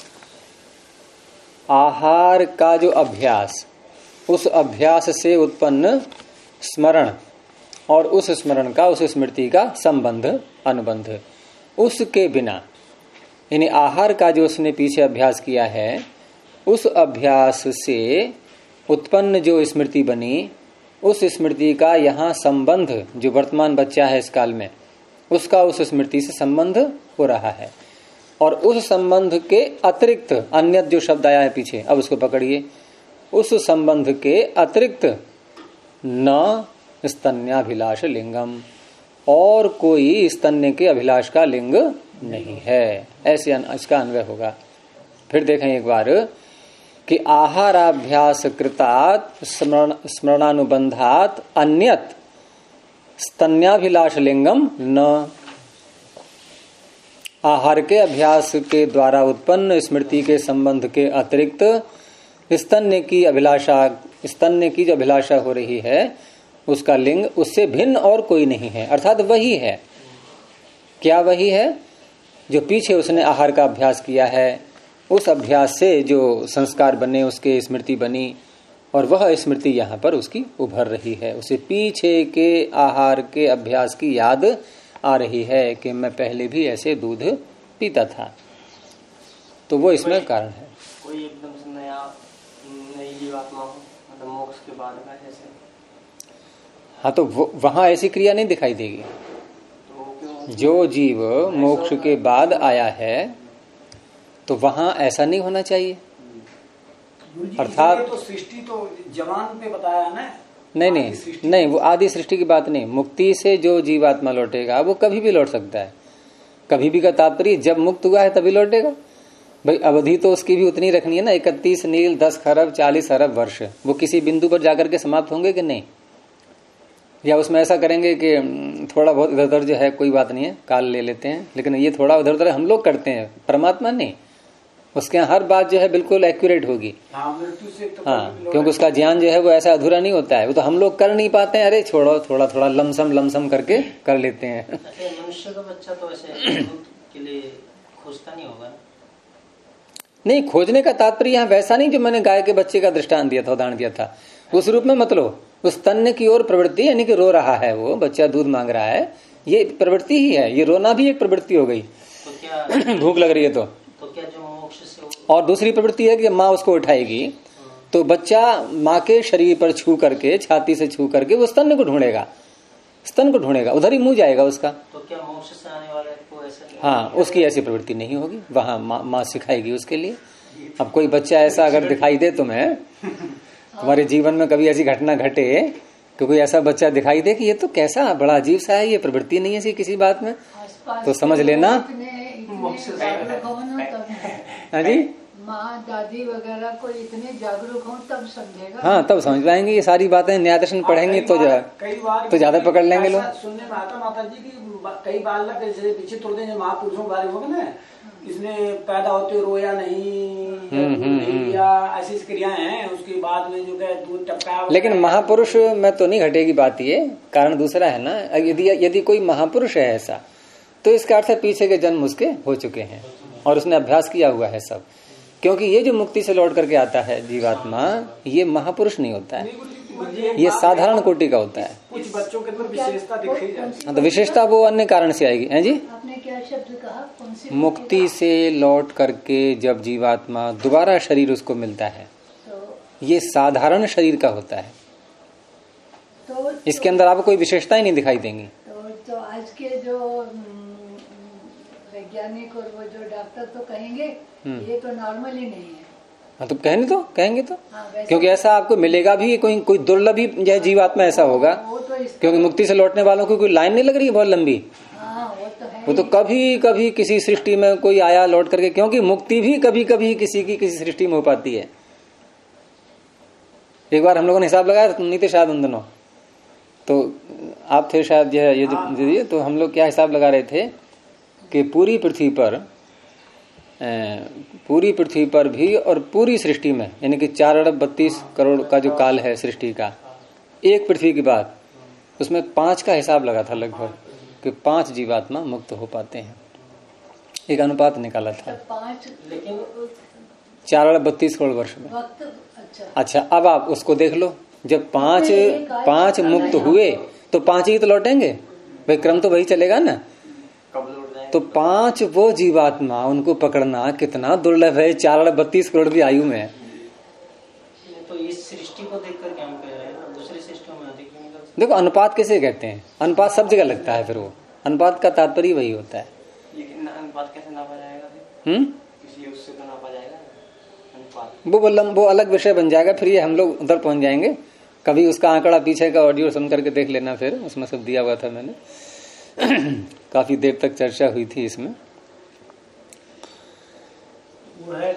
आहार का जो अभ्यास, उस अभ्यास से उत्पन्न स्मरण और उस स्मरण का, उस स्मृति का संबंध, अनुबंध, उसके बिना, यानी आहार का जो उसने पीछे अभ्यास किया है उस अभ्यास से उत्पन्न जो स्मृति बनी, उस स्मृति का यहाँ संबंध, जो वर्तमान बच्चा है इस काल में, उसका उस स्मृति से संबंध हो रहा है। और उस संबंध के अतिरिक्त अन्यत जो शब्द आया है पीछे, अब उसको पकड़िए, उस संबंध के अतिरिक्त न स्तन्याभिलाष लिंगम, और कोई स्तन्य के अभिलाष का लिंग नहीं है, ऐसे इसका अन्वय होगा। फिर देखें एक बार कि आहाराभ्यास कृतात् स्मरणानुबंधात अन्यत स्तन्याभिलाष लिंगम न, आहार के अभ्यास के द्वारा उत्पन्न स्मृति के संबंध के अतिरिक्त स्तन्य की अभिलाषा, स्तन्य की जो अभिलाषा हो रही है उसका लिंग उससे भिन्न और कोई नहीं है। अर्थात वही है। क्या वही है? जो पीछे उसने आहार का अभ्यास किया है, उस अभ्यास से जो संस्कार बने, उसके स्मृति बनी, और वह स्मृति यहाँ पर उसकी उभर रही है। उसे पीछे के आहार के अभ्यास की याद आ रही है कि मैं पहले भी ऐसे दूध पीता था। तो वो इसमें कारण है। कोई एकदम से नई जीवात्मा हो, मतलब मोक्ष के बाद का ऐसे। हाँ, तो वहां ऐसी क्रिया नहीं दिखाई देगी। तो जो जीव मोक्ष के बाद आया है तो वहां ऐसा नहीं होना चाहिए। अर्थात तो सृष्टि तो जवान पे बताया ना, नहीं, वो आदि सृष्टि की बात नहीं। मुक्ति से जो जीवात्मा लौटेगा वो कभी भी लौट सकता है। कभी भी का तात्पर्य जब मुक्त हुआ है तभी लौटेगा। भाई अवधि तो उसकी भी उतनी रखनी है ना, 31 नील 10 खरब 40 अरब वर्ष। वो किसी बिंदु पर जाकर के समाप्त होंगे कि नहीं? या उसमें ऐसा करेंगे कि थोड़ा बहुत इधर उधर जो है कोई बात नहीं है, काल ले लेते हैं, लेकिन ये थोड़ा उधर उधर हम लोग करते हैं, परमात्मा नहीं। उसके यहाँ हर बात जो है बिल्कुल एक्यूरेट होगी। हाँ, क्योंकि उसका ज्ञान जो है वो ऐसा अधूरा नहीं होता है। वो तो हम लोग कर नहीं पाते हैं, अरे छोड़ो, थोड़ा थोड़ा लमसम करके कर लेते हैं। मनुष्य का बच्चा तो ऐसे के लिए खोजता नहीं होगा। नहीं, खोजने का तात्पर्य यहाँ वैसा नहीं जो मैंने गाय के बच्चे का दृष्टांत दिया था, उदाहरण दिया था, उस रूप में मत लो। उस तन्य की ओर प्रवृत्ति, यानी कि रो रहा है वो बच्चा, दूध मांग रहा है, ये प्रवृत्ति ही है। ये रोना भी एक प्रवृत्ति हो गई। तो क्या भूख लग रही है तो क्या जो मोक्ष से और दूसरी प्रवृत्ति है कि माँ उसको उठाएगी, तो बच्चा माँ के शरीर पर छू करके, छाती से छू करके वो स्तन को ढूंढेगा, स्तन को ढूंढेगा, उधर ही मुंह जाएगा उसका। तो क्या मोक्ष से आने वाले को ऐसा? हाँ, उसकी ऐसी प्रवृत्ति नहीं होगी। वहां माँ सिखाएगी उसके लिए। अब कोई बच्चा ऐसा अगर दिखाई दे तुम्हें, तुम्हारे जीवन में कभी ऐसी घटना घटे कि कोई ऐसा बच्चा दिखाई दे कि ये तो कैसा बड़ा अजीब सा है, ये प्रवृत्ति नहीं है ऐसी किसी बात में, तो समझ लेना। हाँ जी, माँ दादी वगैरह को इतने जागरूक हो तब समझेगा। हाँ, तब समझ पाएंगे। ये सारी बातें न्याय दर्शन पढ़ेंगे तो तो ज्यादा पकड़ लेंगे लोग। सुनने में आता माता जी की कई बालक जैसे पीछे थोड़े महापुरुषों के बारे में ना, इसने पैदा होते रोया नहीं, या ऐसी क्रियाएं हैं, उसके बाद में जो है दूध टपका। लेकिन महापुरुष में तो नहीं घटेगी बात, ये कारण दूसरा है ना। यदि कोई महापुरुष है ऐसा, तो इसका अर्थ है पीछे के जन्म उसके हो चुके हैं और उसने अभ्यास किया हुआ है सब। क्योंकि ये जो मुक्ति से लौट करके आता है जीवात्मा, ये महापुरुष नहीं होता है, ये साधारण कोटि का होता है। कुछ बच्चों के अंदर विशेषता दिखाई जाती है, तो विशेषता वो अन्य कारण से आएगी। हैं जी, आपने क्या शब्द कहा? कौन सी मुक्ति से लौट करके जब जीवात्मा दोबारा शरीर उसको मिलता है, तो ये साधारण शरीर का होता है। इसके अंदर आपको कोई विशेषताएं नहीं दिखाई देंगी। तो आज के जो वैज्ञानिक और वो जो डॉक्टर तो कहेंगे ये तो नॉर्मल ही नहीं है। हाँ, तो कहेंगे तो हाँ, क्योंकि ऐसा आपको मिलेगा भी, कोई दुर्लभ ही यह जीवात्मा ऐसा होगा। वो तो क्योंकि मुक्ति से लौटने वालों की कोई लाइन नहीं लग रही है बहुत लंबी। हाँ, वो तो है। वो तो कभी किसी सृष्टि में कोई आया लौट करके, क्योंकि मुक्ति भी कभी किसी की किसी सृष्टि में हो पाती है। एक बार हम लोगों ने हिसाब लगाया, तुम नहीं थे शायद उन दिनों, तो आप थे शायद, ये तो हम लोग क्या हिसाब लगा रहे थे कि पूरी पृथ्वी पर भी और पूरी सृष्टि में, यानी कि 4 अरब 32 करोड़ का जो काल है सृष्टि का, एक पृथ्वी के बाद उसमें 5 का हिसाब लगा था लगभग, कि 5 जीवात्मा मुक्त हो पाते हैं। एक अनुपात निकाला था 5, लेकिन 4 अरब 32 करोड़ वर्ष में। अच्छा, अब आप उसको देख लो, जब 5 मुक्त हुए तो 5 ही तो लौटेंगे भाई, क्रम तो वही चलेगा ना। तो 5 वो जीवात्मा, उनको पकड़ना कितना दुर्लभ है 4 अरब 32 करोड़ की आयु में। तो इस सृष्टि को देखकर क्या हम कह रहे हैं, दूसरी सृष्टि में अधिक नहीं कर सकते। देखो, अनुपात किसे कहते हैं? अनुपात सब जगह लगता है, फिर वो अनुपात का तात्पर्य वही होता है। लेकिन अनुपात कैसे नापा जाएगा फिर? किसी उससे तो नापा जाएगा अनुपात, वो अलग विषय बन जाएगा, फिर ये हम लोग उधर पहुंच जाएंगे। कभी उसका आंकड़ा पीछे का ऑडियो सुन करके देख लेना, फिर उसमें सब दिया हुआ था मैंने। काफी देर तक चर्चा हुई थी इसमें। वो है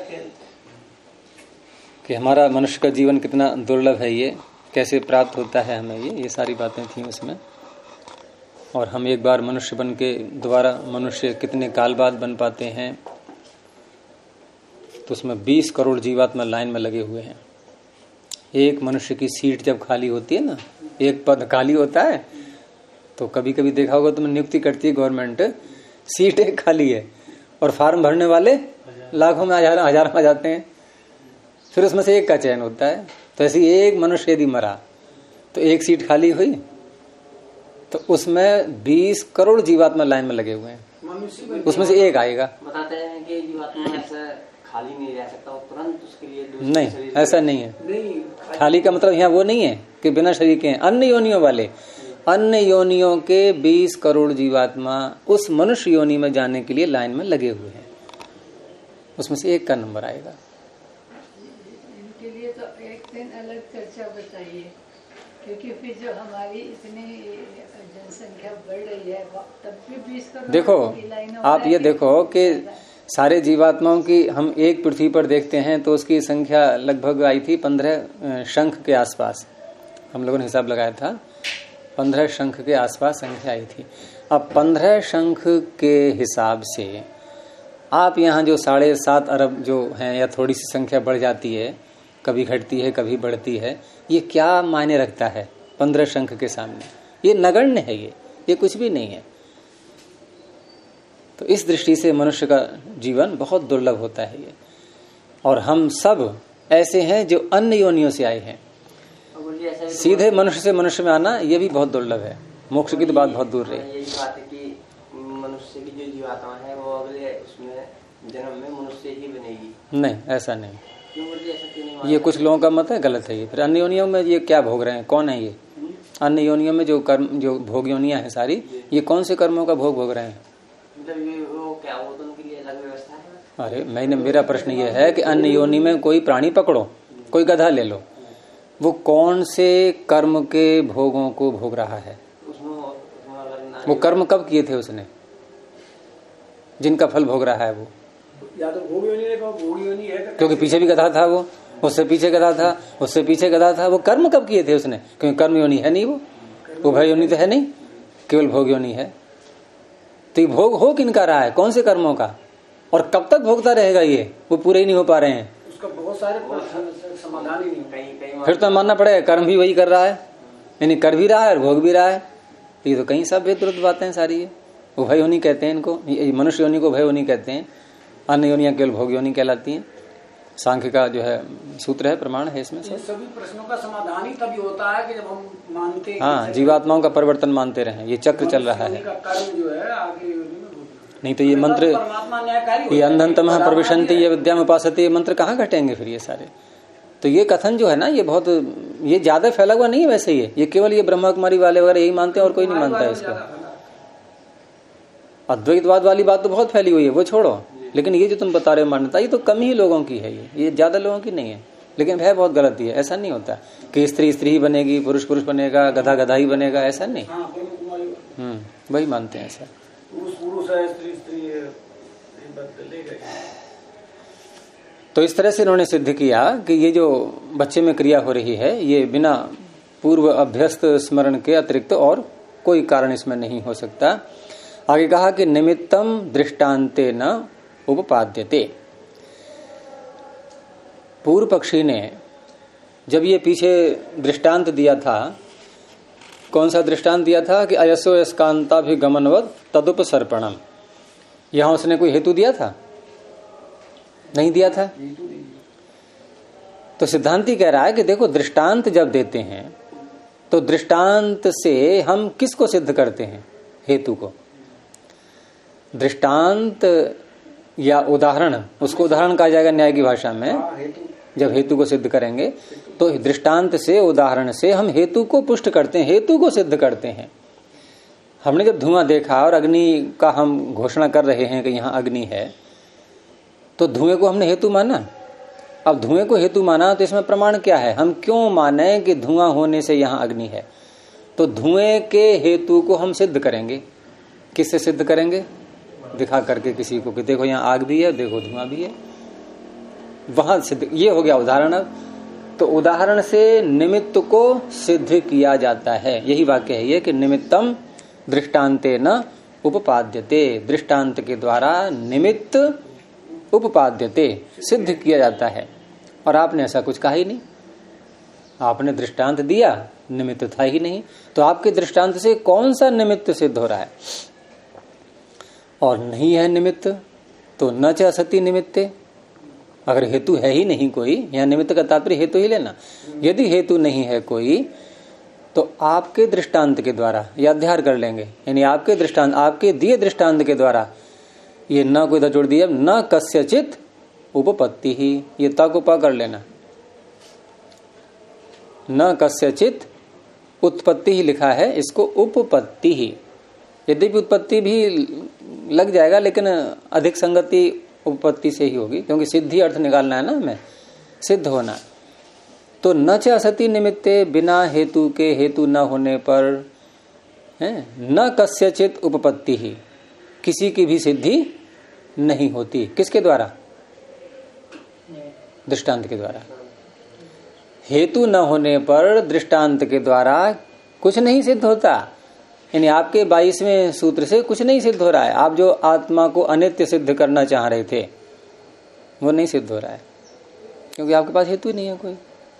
कि हमारा मनुष्य का जीवन कितना दुर्लभ है, ये कैसे प्राप्त होता है हमें, ये सारी बातें थी उसमें। और हम एक बार मनुष्य बन के दोबारा मनुष्य कितने काल बाद बन पाते हैं, तो उसमें 20 करोड़ जीवात्मा लाइन में लगे हुए हैं। एक मनुष्य की सीट जब खाली होती है ना, एक पद खाली होता है, तो कभी कभी देखा होगा तुमने, नियुक्ति करती है गवर्नमेंट, सीट एक खाली है और फॉर्म भरने वाले लाखों में हजारों में जाते हैं, फिर उसमें से एक का चयन होता है। तो ऐसे एक मनुष्य यदि मरा तो एक सीट खाली हुई, तो उसमें 20 करोड़ जीवात्मा लाइन में लगे हुए हैं, उसमें से एक आएगा। बताते हैं कि जीवात्मा ऐसा खाली नहीं रह सकता, तुरंत उसके लिए नहीं, ऐसा नहीं है। खाली का मतलब यहाँ वो नहीं है कि बिना शरीर के हैं। अन्य योनियों वाले, अन्य योनियों के 20 करोड़ जीवात्मा उस मनुष्य योनि में जाने के लिए लाइन में लगे हुए हैं, उसमें से एक का नंबर आएगा। इनके लिए तो एक दिन अलग चर्चा बताइए, क्योंकि फिर जो हमारी इतनी जनसंख्या बढ़ रही है, तब भी 20 करोड़। देखो, आप ये देखो कि सारे जीवात्माओं की हम एक पृथ्वी पर देखते हैं तो उसकी संख्या लगभग आई थी 15 शंख के आसपास। हम लोगों ने हिसाब लगाया था, 15 शंख के आसपास संख्या आई थी। अब 15 शंख के हिसाब से आप यहाँ जो 7.5 अरब जो हैं, या थोड़ी सी संख्या बढ़ जाती है, कभी घटती है कभी बढ़ती है, ये क्या मायने रखता है 15 शंख के सामने? ये नगण्य है, ये कुछ भी नहीं है। तो इस दृष्टि से मनुष्य का जीवन बहुत दुर्लभ होता है ये। और हम सब ऐसे हैं जो अन्य योनियों से आए हैं। सीधे मनुष्य से मनुष्य में आना ये भी बहुत दुर्लभ है। मोक्ष की तो बात बहुत दूर रही। यही बात है कि मनुष्य की जो जीवात्मा है वो अगले उसमें जन्म में मनुष्य ही बनेगी। नहीं, ऐसा नहीं। क्यों ऐसा क्यों नहीं? ये कुछ लोगों का मत है, गलत है ये। फिर अन्य योनियों में ये क्या भोग रहे हैं? कौन है ये? अन्य योनियों में जो कर्म, जो भोग योनियां हैं सारी, ये कौन से कर्मों का भोग रहे हैं? वो क्या, वो तो उनके लिए अलग व्यवस्था है। अरे मेरा प्रश्न ये है कि अन्य योनि में कोई प्राणी पकड़ो, कोई गधा ले लो, वो कौन से कर्म के भोगों को भोग रहा है? वो कर्म कब किए थे उसने, जिनका फल भोग रहा है वो? या तो भोग योनि है, भोग योनि है, क्योंकि पीछे भी गधा था, वो उससे पीछे गधा था, उससे पीछे गधा था। वो कर्म कब किए थे उसने? क्योंकि कर्म योनि है नहीं, वो भय योनि तो है नहीं, केवल भोग योनि है। तो ये भोग हो किनका रहा है? कौन से कर्मों का? और कब तक भोगता रहेगा ये? वो पूरे ही नहीं हो पा रहे हैं। सारे समाधान ही नहीं। कहीं फिर तो मानना पड़ेगा कर्म भी वही कर रहा है, यानी कर भी रहा है और भोग भी रहा है। ये तो कहीं सब विरुद्ध बातें हैं सारी। वो भय योनि कहते हैं इनको, मनुष्य योनि को भय योनि कहते हैं, अन्य योनियां केवल भोग योनि कहलाती हैं। सांख्य का जो है सूत्र है, प्रमाण है इसमें से। सभी प्रश्नों का समाधान ही तभी होता है कि जब हम मानते हैं। हाँ, जीवात्माओं का परिवर्तन मानते रहे, ये चक्र चल रहा है। कर्म जो है आगे नहीं तो ये मंत्र, परमात्मा न्यायकारी, ये अंधंतमः प्रविशन्ति ये विद्याम उपासते, ये मंत्र कहाँ घटेंगे फिर ये सारे। तो ये कथन जो है ना, ये बहुत, ये ज्यादा फैला हुआ नहीं है वैसे। ये केवल ये ब्रह्मा कुमारी वाले वगैरह यही मानते हैं और कोई नहीं मानता है इसको। अद्वैतवाद वाली बात तो बहुत फैली हुई है, वो छोड़ो। लेकिन ये जो तुम बता रहे हो मान्यता, ये तो कम ही लोगों की है, ये ज्यादा लोगों की नहीं है। लेकिन है बहुत गलती है। ऐसा नहीं होता कि स्त्री स्त्री ही बनेगी, पुरुष पुरुष बनेगा, गधा गधा ही बनेगा, ऐसा नहीं। वही मानते हैं ऐसा। तो इस तरह से इन्होंने सिद्ध किया कि ये जो बच्चे में क्रिया हो रही है, ये बिना पूर्व अभ्यस्त स्मरण के अतिरिक्त और कोई कारण इसमें नहीं हो सकता। आगे कहा कि निमित्तम दृष्टान्ते न उपपाद्यते। पूर्व पक्षी ने जब ये पीछे दृष्टांत दिया था, कौन सा दृष्टांत दिया था कि अयसो यस्कांताभिगमनवत् तदुपसर्पणम, यहां उसने कोई हेतु दिया था? नहीं दिया था। तो सिद्धांती कह रहा है कि देखो, दृष्टांत जब देते हैं तो दृष्टांत से हम किसको सिद्ध करते हैं? हेतु को। दृष्टांत या उदाहरण, उसको उदाहरण कहा जाएगा न्याय की भाषा में। जब हेतु को सिद्ध करेंगे तो दृष्टांत से, उदाहरण से हम हेतु को पुष्ट करते हैं, हेतु को सिद्ध करते हैं। हमने जब धुआं देखा और अग्नि का हम घोषणा कर रहे हैं कि यहाँ अग्नि है, तो धुएं को हमने हेतु माना। अब धुएं को हेतु माना तो इसमें प्रमाण क्या है? हम क्यों माने कि धुआं होने से यहाँ अग्नि है? तो धुएं के हेतु को हम सिद्ध करेंगे। किससे सिद्ध करेंगे? दिखा करके किसी को कि देखो यहाँ आग भी है, देखो धुआं भी है, वहां सिद्ध। ये हो गया उदाहरण। अब तो उदाहरण से निमित्त को सिद्ध किया जाता है। यही वाक्य है ये कि निमित्तम दृष्टान्ते न उपपाद्यते। दृष्टांत के द्वारा निमित्त उपपाद्यते, सिद्ध किया जाता है। और आपने ऐसा कुछ कहा ही नहीं। आपने दृष्टांत दिया, निमित्त था ही नहीं। तो आपके दृष्टांत से कौन सा निमित्त सिद्ध हो रहा है? और नहीं है निमित्त तो न च असति निमित्ते। अगर हेतु है ही नहीं कोई, या निमित्त का तात्पर्य हेतु ही लेना। यदि हेतु नहीं है कोई तो आपके दृष्टांत के द्वारा, या अध्यार कर लेंगे, यानी आपके दृष्टांत, आपके दिए दृष्टांत के द्वारा, ये न को इधर जोड़ दिया, न कस्यचित उपपत्ति ही, ये तक उपा कर लेना। न कस्यचित उत्पत्ति ही लिखा है, इसको उपपत्ति ही। यद्यपि उत्पत्ति भी लग जाएगा, लेकिन अधिक संगति उपपत्ति से ही होगी, क्योंकि सिद्धि अर्थ निकालना है ना हमें, सिद्ध होना। तो न च असति निमित्ते, बिना हेतु के, हेतु न होने पर है, न कस्यचित उपपत्ति ही, किसी की भी सिद्धि नहीं होती। किसके द्वारा? दृष्टांत के द्वारा। हेतु न होने पर दृष्टांत के द्वारा कुछ नहीं सिद्ध होता। यानी आपके 22वें सूत्र से कुछ नहीं सिद्ध हो रहा है। आप जो आत्मा को अनित्य सिद्ध करना चाह रहे थे, वो नहीं सिद्ध हो रहा है, क्योंकि आपके पास हेतु ही नहीं है कोई।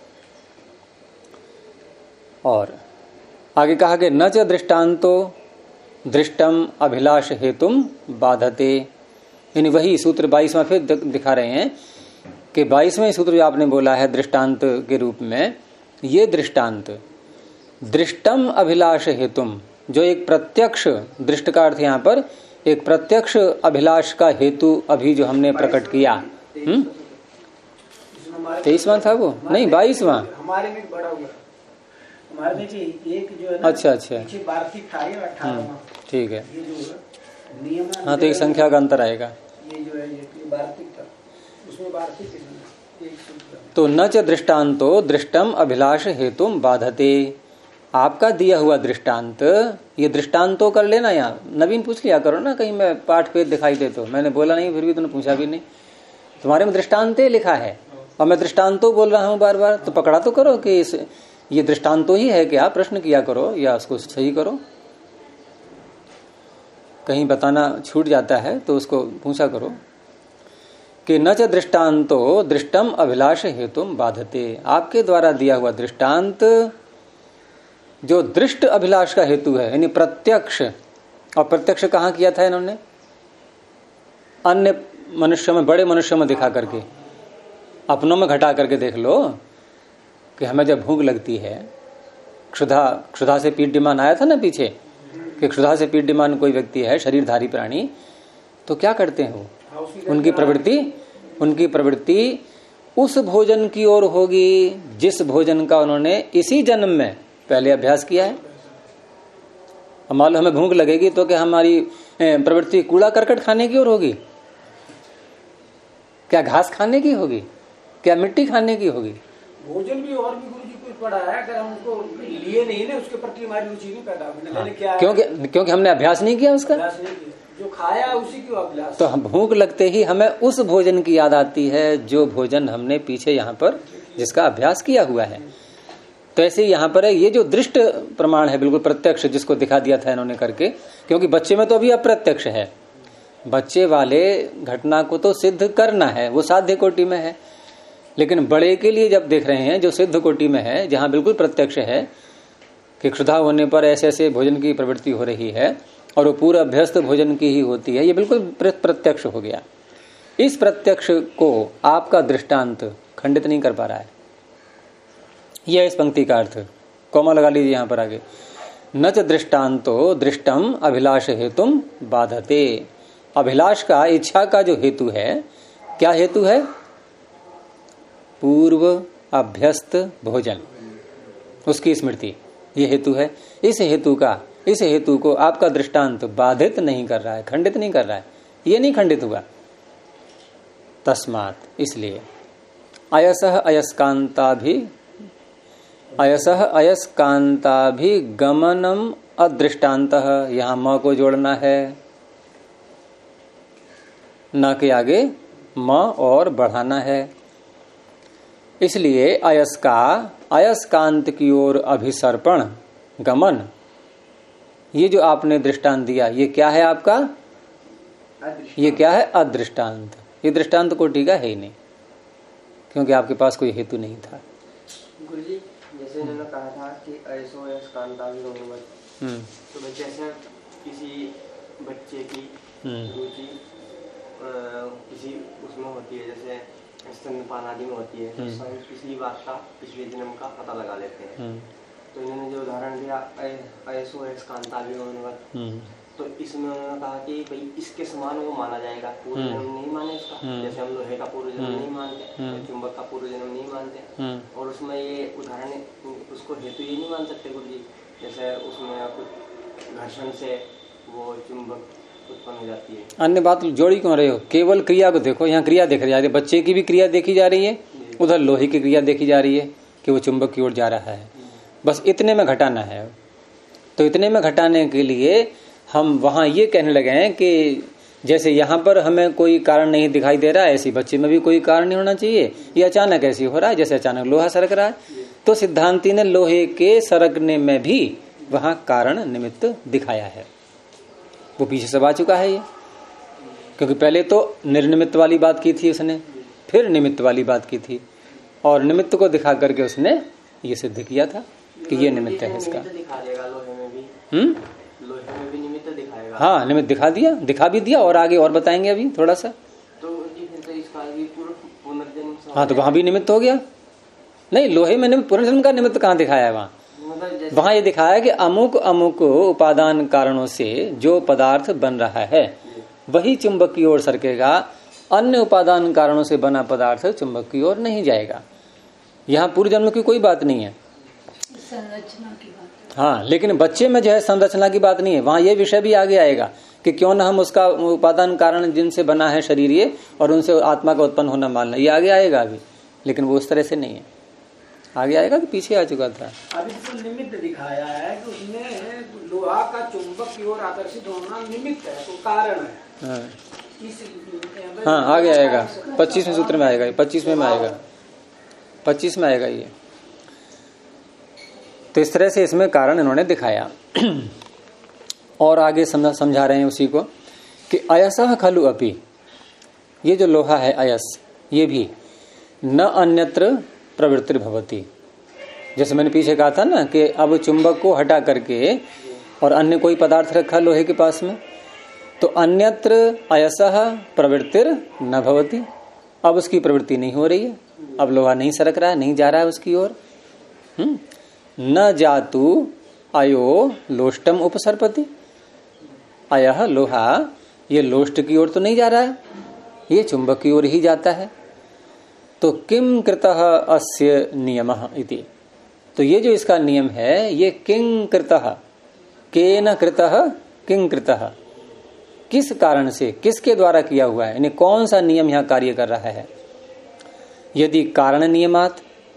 और आगे कहा कि न च दृष्टांतो दृष्टम अभिलाष हेतुम बाधते। यानी वही सूत्र 22वां फिर दिखा रहे हैं कि 22वें सूत्र जो आपने बोला है दृष्टांत के रूप में, ये दृष्टांत दृष्टम अभिलाष हेतुम, जो एक प्रत्यक्ष, दृष्ट का अर्थ यहाँ पर एक प्रत्यक्ष अभिलाष का हेतु अभी जो हमने प्रकट किया। 23वां था वो? नहीं, 22वां। हमारे में बड़ा हुआ, हमारे में एक जो है ना, अच्छा अच्छा, वार्षिक था, 18वां। ठीक है, ये जो नियम, हाँ, तो एक संख्या का अंतर आएगा। ये जो है ये वार्षिक था, उसमें वार्षिक एक सूत्र। तो न च दृष्टांतो दृष्टम अभिलाष हेतुम बाधते। आपका दिया हुआ दृष्टांत, ये दृष्टांतो कर लेना। यहाँ नवीन पूछ लिया करो ना, कहीं मैं पाठ पे दिखाई दे तो। मैंने बोला नहीं, फिर भी तुमने पूछा भी नहीं। तुम्हारे में दृष्टांते लिखा है और मैं दृष्टांतो बोल रहा हूँ बार बार, तो पकड़ा तो करो कि ये दृष्टांतो ही है क्या? प्रश्न किया करो या उसको सही करो। कहीं बताना छूट जाता है तो उसको पूछा करो। कि न च दृष्टांतो दृष्टम अभिलाष हेतुम बाधते। आपके द्वारा दिया हुआ दृष्टांत जो दृष्ट अभिलाष का हेतु है, यानी प्रत्यक्ष, और प्रत्यक्ष कहाँ किया था इन्होंने? अन्य मनुष्यों में, बड़े मनुष्यों में दिखा करके, अपनों में घटा करके देख लो कि हमें जब भूख लगती है, क्षुधा से पीड्यमान आया था ना पीछे, कि क्षुधा से पीड्यमान कोई व्यक्ति है, शरीरधारी प्राणी, तो क्या करते हैं वो? उनकी प्रवृत्ति उस भोजन की ओर होगी जिस भोजन का उन्होंने इसी जन्म में पहले अभ्यास किया है। मान लो हमें भूख लगेगी तो क्या हमारी प्रवृत्ति कूड़ा करकट खाने की ओर होगी? क्या घास खाने की होगी? क्या मिट्टी खाने की होगी? भोजन भी और भी गुरु जी कुछ पड़ा है, अगर हम उसको लिए नहीं ना, उसके प्रति हमारी रुचि नहीं पैदा होगी। क्या? क्योंकि हमने अभ्यास नहीं किया उसका, जो खाया उसी की अभ्यास। तो हम भूख लगते ही हमें उस भोजन की याद आती है जो भोजन हमने पीछे यहाँ पर जिसका अभ्यास किया हुआ है। तो ऐसे यहाँ पर है, ये जो दृष्ट प्रमाण है बिल्कुल प्रत्यक्ष, जिसको दिखा दिया था इन्होंने करके, क्योंकि बच्चे में तो अभी अप्रत्यक्ष है, बच्चे वाले घटना को तो सिद्ध करना है, वो साध्य कोटि में है। लेकिन बड़े के लिए जब देख रहे हैं जो सिद्ध कोटि में है, जहां बिल्कुल प्रत्यक्ष है कि क्षुधा होने पर ऐसे ऐसे भोजन की प्रवृत्ति हो रही है और वो पूरा अभ्यस्त भोजन की ही होती है, ये बिल्कुल प्रत्यक्ष हो गया। इस प्रत्यक्ष को आपका दृष्टांत खंडित नहीं कर पा रहा है। यह इस पंक्ति का अर्थ, कॉमा लगा लीजिए यहां पर आगे, न च दृष्टांतो दृष्टम अभिलाष हेतुम बाधते। अभिलाष का, इच्छा का जो हेतु है, क्या हेतु है? पूर्व अभ्यस्त भोजन, उसकी स्मृति, ये हेतु है। इस हेतु को आपका दृष्टांत बाधित नहीं कर रहा है, खंडित नहीं कर रहा है, ये नहीं खंडित हुआ। तस्मात्, इसलिए अयसः अयस्कांता भी गमनम अदृष्टान्तः, यहां म को जोड़ना है, न के आगे म और बढ़ाना है। इसलिए अयस्कांत की ओर अभिसर्पण, गमन, ये जो आपने दृष्टांत दिया, ये क्या है आपका? ये क्या है? अदृष्टांत। ये दृष्टांत कोटि का है ही नहीं, क्योंकि आपके पास कोई हेतु नहीं था। गुरुजी, जैसे उन्होंने कहा था कि ऐसो अयस्कांता भी होमवत, तो जैसे किसी बच्चे की रुचि किसी उसमें होती है, जैसे स्तनपान आदि में होती है, तो स्वयं पिछली बात का, पिछले जन्म का पता लगा लेते हैं। तो इन्होंने जो उदाहरण दिया ऐसो अयस्कांता भी होमवत, तो इसमें उन्होंने कहा कि भाई इसके समान वो माना जाएगा, पूर्व जन्म नहीं माने इसका। जैसे हम लोहे का पूर्व जन्म नहीं मानते, चुंबक का पूर्व जन्म नहीं मानते, और उसमें ये उदाहरण उसको हेतु ये नहीं मान सकते गुरुजी, जैसे उसमें कुछ घर्षण से वो चुंबक उत्पन्न हो जाती है। अन्य बात जोड़ी क्यों रहे हो? केवल क्रिया को देखो, यहाँ क्रिया देख रही है, बच्चे की भी क्रिया देखी जा रही है, उधर लोहे की क्रिया देखी जा रही है कि वो चुंबक की ओर जा रहा है। बस इतने में घटाना है। तो इतने में घटाने के लिए हम वहां ये कहने लगे हैं कि जैसे यहाँ पर हमें कोई कारण नहीं दिखाई दे रहा है, ऐसी बच्चे में भी कोई कारण नहीं होना चाहिए। ये अचानक ऐसी हो रहा है, जैसे अचानक लोहा सरक रहा है। तो सिद्धांती ने लोहे के सरकने में भी वहां कारण निमित्त दिखाया है, वो पीछे सब आ चुका है ये। क्योंकि पहले तो निर्निमित्त वाली बात की थी उसने, फिर निमित्त वाली बात की थी, और निमित्त को दिखा करके उसने ये सिद्ध किया था कि ये निमित्त है इसका। हाँ, निमित्त दिखा दिया, दिखा भी दिया, और आगे और बताएंगे अभी थोड़ा सा। हाँ, तो वहां भी निमित्त हो गया। नहीं, लोहे में निमित्त, पुनर्जन्म का निमित्त कहाँ दिखाया है? वहां ये दिखाया कि अमुक अमुक उपादान कारणों से जो पदार्थ बन रहा है वही चुंबक की ओर सरकेगा, अन्य उपादान कारणों से बना पदार्थ चुंबक की ओर नहीं जाएगा। यहाँ पूर्व जन्म की कोई बात नहीं है, संरचना की बात। हाँ, लेकिन बच्चे में जो है संरचना की बात नहीं है। वहां ये विषय भी आगे आएगा कि क्यों ना हम उसका उपादान कारण जिनसे बना है शरीर ये, और उनसे आत्मा का उत्पन्न होना मानना, ये आगे आएगा अभी, लेकिन वो उस तरह से नहीं है। आगे आएगा कि पीछे आ चुका था? अभी तो निमित्त दिखाया है कि उसमें लोहा का चुंबक की ओर आकर्षित होना निमित्त है, तो कारण है। हाँ, आगे आएगा 25वें सूत्र में आएगा, 25वें में आएगा, 25 में आएगा ये। तो इस तरह से इसमें कारण इन्होंने दिखाया। और आगे समझा रहे हैं उसी को कि अयसः खलु अपि, ये जो लोहा है अयस, ये भी न अन्यत्र प्रवृत्ति भवति। जैसे मैंने पीछे कहा था ना कि अब चुंबक को हटा करके और अन्य कोई पदार्थ रखा लोहे के पास में, तो अन्यत्र अयसः प्रवृत्तिर न भवति, अब उसकी प्रवृत्ति नहीं हो रही है, अब लोहा नहीं सरक रहा है, नहीं जा रहा है उसकी ओर। न जातु अयो लोष्टम उपसर्पति, अयः लोहा ये लोष्ट की ओर तो नहीं जा रहा है, ये चुंबक की ओर ही जाता है। तो किम कृतः अस्य नियमः इति, तो ये जो इसका नियम है ये किं कृतः, केन कृतः किं कृतः, किस कारण से, किसके द्वारा किया हुआ है, यानी कौन सा नियम यहां कार्य कर रहा है। यदि कारण नियमात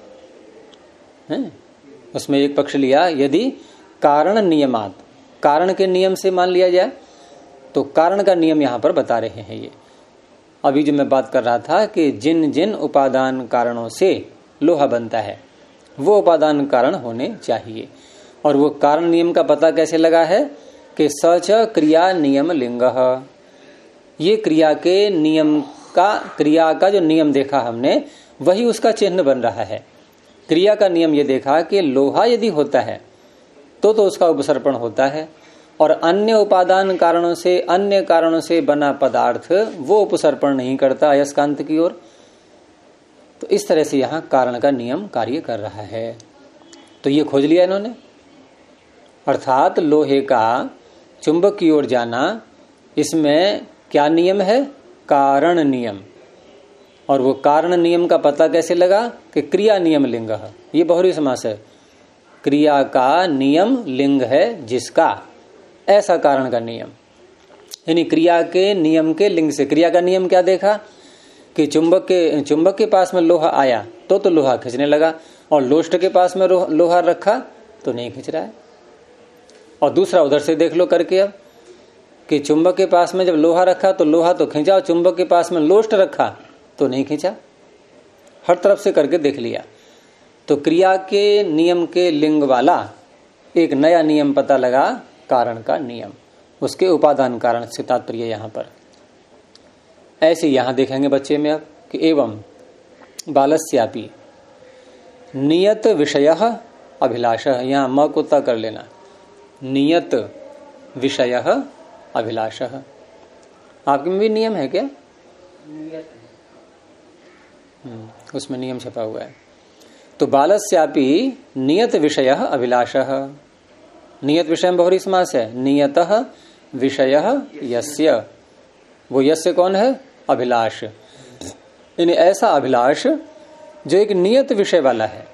है, उसमें एक पक्ष लिया, यदि कारण नियमात, कारण के नियम से मान लिया जाए तो कारण का नियम यहां पर बता रहे हैं। ये अभी जो मैं बात कर रहा था कि जिन जिन उपादान कारणों से लोहा बनता है वो उपादान कारण होने चाहिए, और वो कारण नियम का पता कैसे लगा है कि सच क्रिया नियम लिंगः, ये क्रिया के नियम का, क्रिया का जो नियम देखा हमने वही उसका चिन्ह बन रहा है। क्रिया का नियम ये देखा कि लोहा यदि होता है तो उसका उपसर्पण होता है, और अन्य उपादान कारणों से, अन्य कारणों से बना पदार्थ वो उपसर्पण नहीं करता अयस्कांत की ओर। तो इस तरह से यहां कारण का नियम कार्य कर रहा है। तो ये खोज लिया इन्होंने, अर्थात लोहे का चुंबक की ओर जाना, इसमें क्या नियम है, कारण नियम। और वो कारण नियम का पता कैसे लगा कि क्रिया नियम लिंग है, ये बहुरी समास है, क्रिया का नियम लिंग है जिसका, ऐसा कारण का नियम। यानी क्रिया के नियम के लिंग से, क्रिया का नियम क्या देखा कि चुंबक के पास में लोहा आया तो लोहा खींचने लगा, और लोष्ट के पास में लोहा रखा तो नहीं खींच रहा है। और दूसरा उधर से देख लो करके अब कि चुंबक के पास में जब लोहा रखा तो लोहा तो खींचा, और चुंबक के पास में लोष्ट रखा तो नहीं खींचा। हर तरफ से करके देख लिया। तो क्रिया के नियम के लिंग वाला एक नया नियम पता लगा, कारण का नियम, उसके उपादान कारण से तात्पर्य यहां पर। ऐसे यहां देखेंगे बच्चे में अब कि एवं बालस्यापि नियत विषयः अभिलाषः, यहां म को ता कर लेना, नियत विषयः अभिलाषः। आपके में भी नियम है क्या? नियत है। उसमें नियम छपा हुआ है। तो बालस्यापि नियत विषयः अभिलाषः, नियत विषय में बहुरी समास है, नियतः विषयः यस्य, वो यस्य कौन है, अभिलाष। यानी ऐसा अभिलाष जो एक नियत विषय वाला है।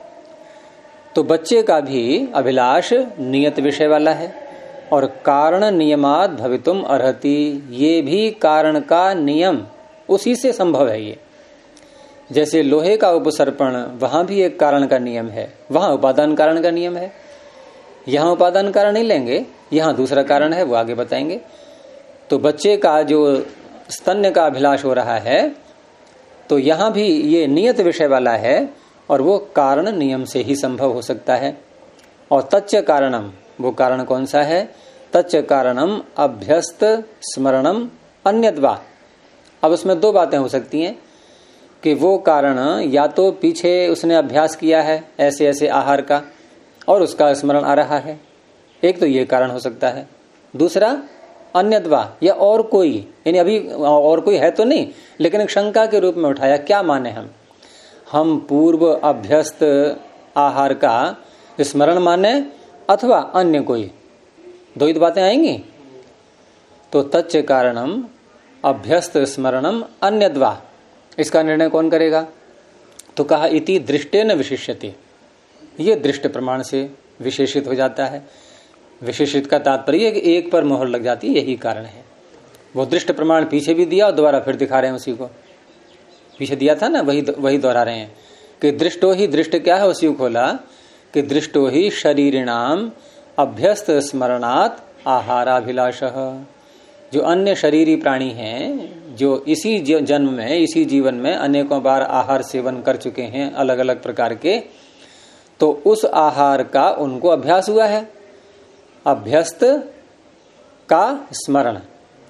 तो बच्चे का भी अभिलाष नियत विषय वाला है, और कारण नियमात भवितुम अर्हति, ये भी कारण का नियम उसी से संभव है। ये जैसे लोहे का उपसर्पण, वहां भी एक कारण का नियम है, वहां उपादान कारण का नियम है। यहां उपादान कारण नहीं लेंगे, यहां दूसरा कारण है, वो आगे बताएंगे। तो बच्चे का जो स्तन्य का अभिलाष हो रहा है, तो यहां भी ये नियत विषय वाला है, और वो कारण नियम से ही संभव हो सकता है। और तच्च कारणम, वो कारण कौन सा है, तच्च कारणम अभ्यस्त स्मरणम अन्यद्वा। अब उसमें दो बातें हो सकती हैं कि वो कारण या तो पीछे उसने अभ्यास किया है ऐसे ऐसे आहार का और उसका स्मरण आ रहा है, एक तो ये कारण हो सकता है। दूसरा अन्यद्वा, या और कोई, यानी अभी और कोई है तो नहीं, लेकिन एक शंका के रूप में उठाया, क्या माने हम पूर्व अभ्यस्त आहार का स्मरण माने अथवा अन्य कोई, दो ही तो बातें आएंगी। तो तच्च कारणम अभ्यस्त स्मरणम अन्यद्वा, इसका निर्णय कौन करेगा? तो कहा इति दृष्टेन विशिष्यते, ये दृष्ट प्रमाण से विशेषित हो जाता है। विशेषित का तात्पर्य कि एक पर मोहर लग जाती है, यही कारण है। वो दृष्ट प्रमाण पीछे भी दिया और दोबारा फिर दिखा रहे हैं उसी को, पीछे दिया था ना, वही दोहरा रहे हैं कि दृष्टो ही, दृष्ट क्या है उसी को खोला कि दृष्टो ही शरीरिणाम अभ्यस्त स्मरणात् आहाराभिलाषः। जो अन्य शरीरी प्राणी हैं, जो इसी जन्म में, इसी जीवन में अनेकों बार आहार सेवन कर चुके हैं अलग अलग प्रकार के, तो उस आहार का उनको अभ्यास हुआ है। अभ्यस्त का स्मरण,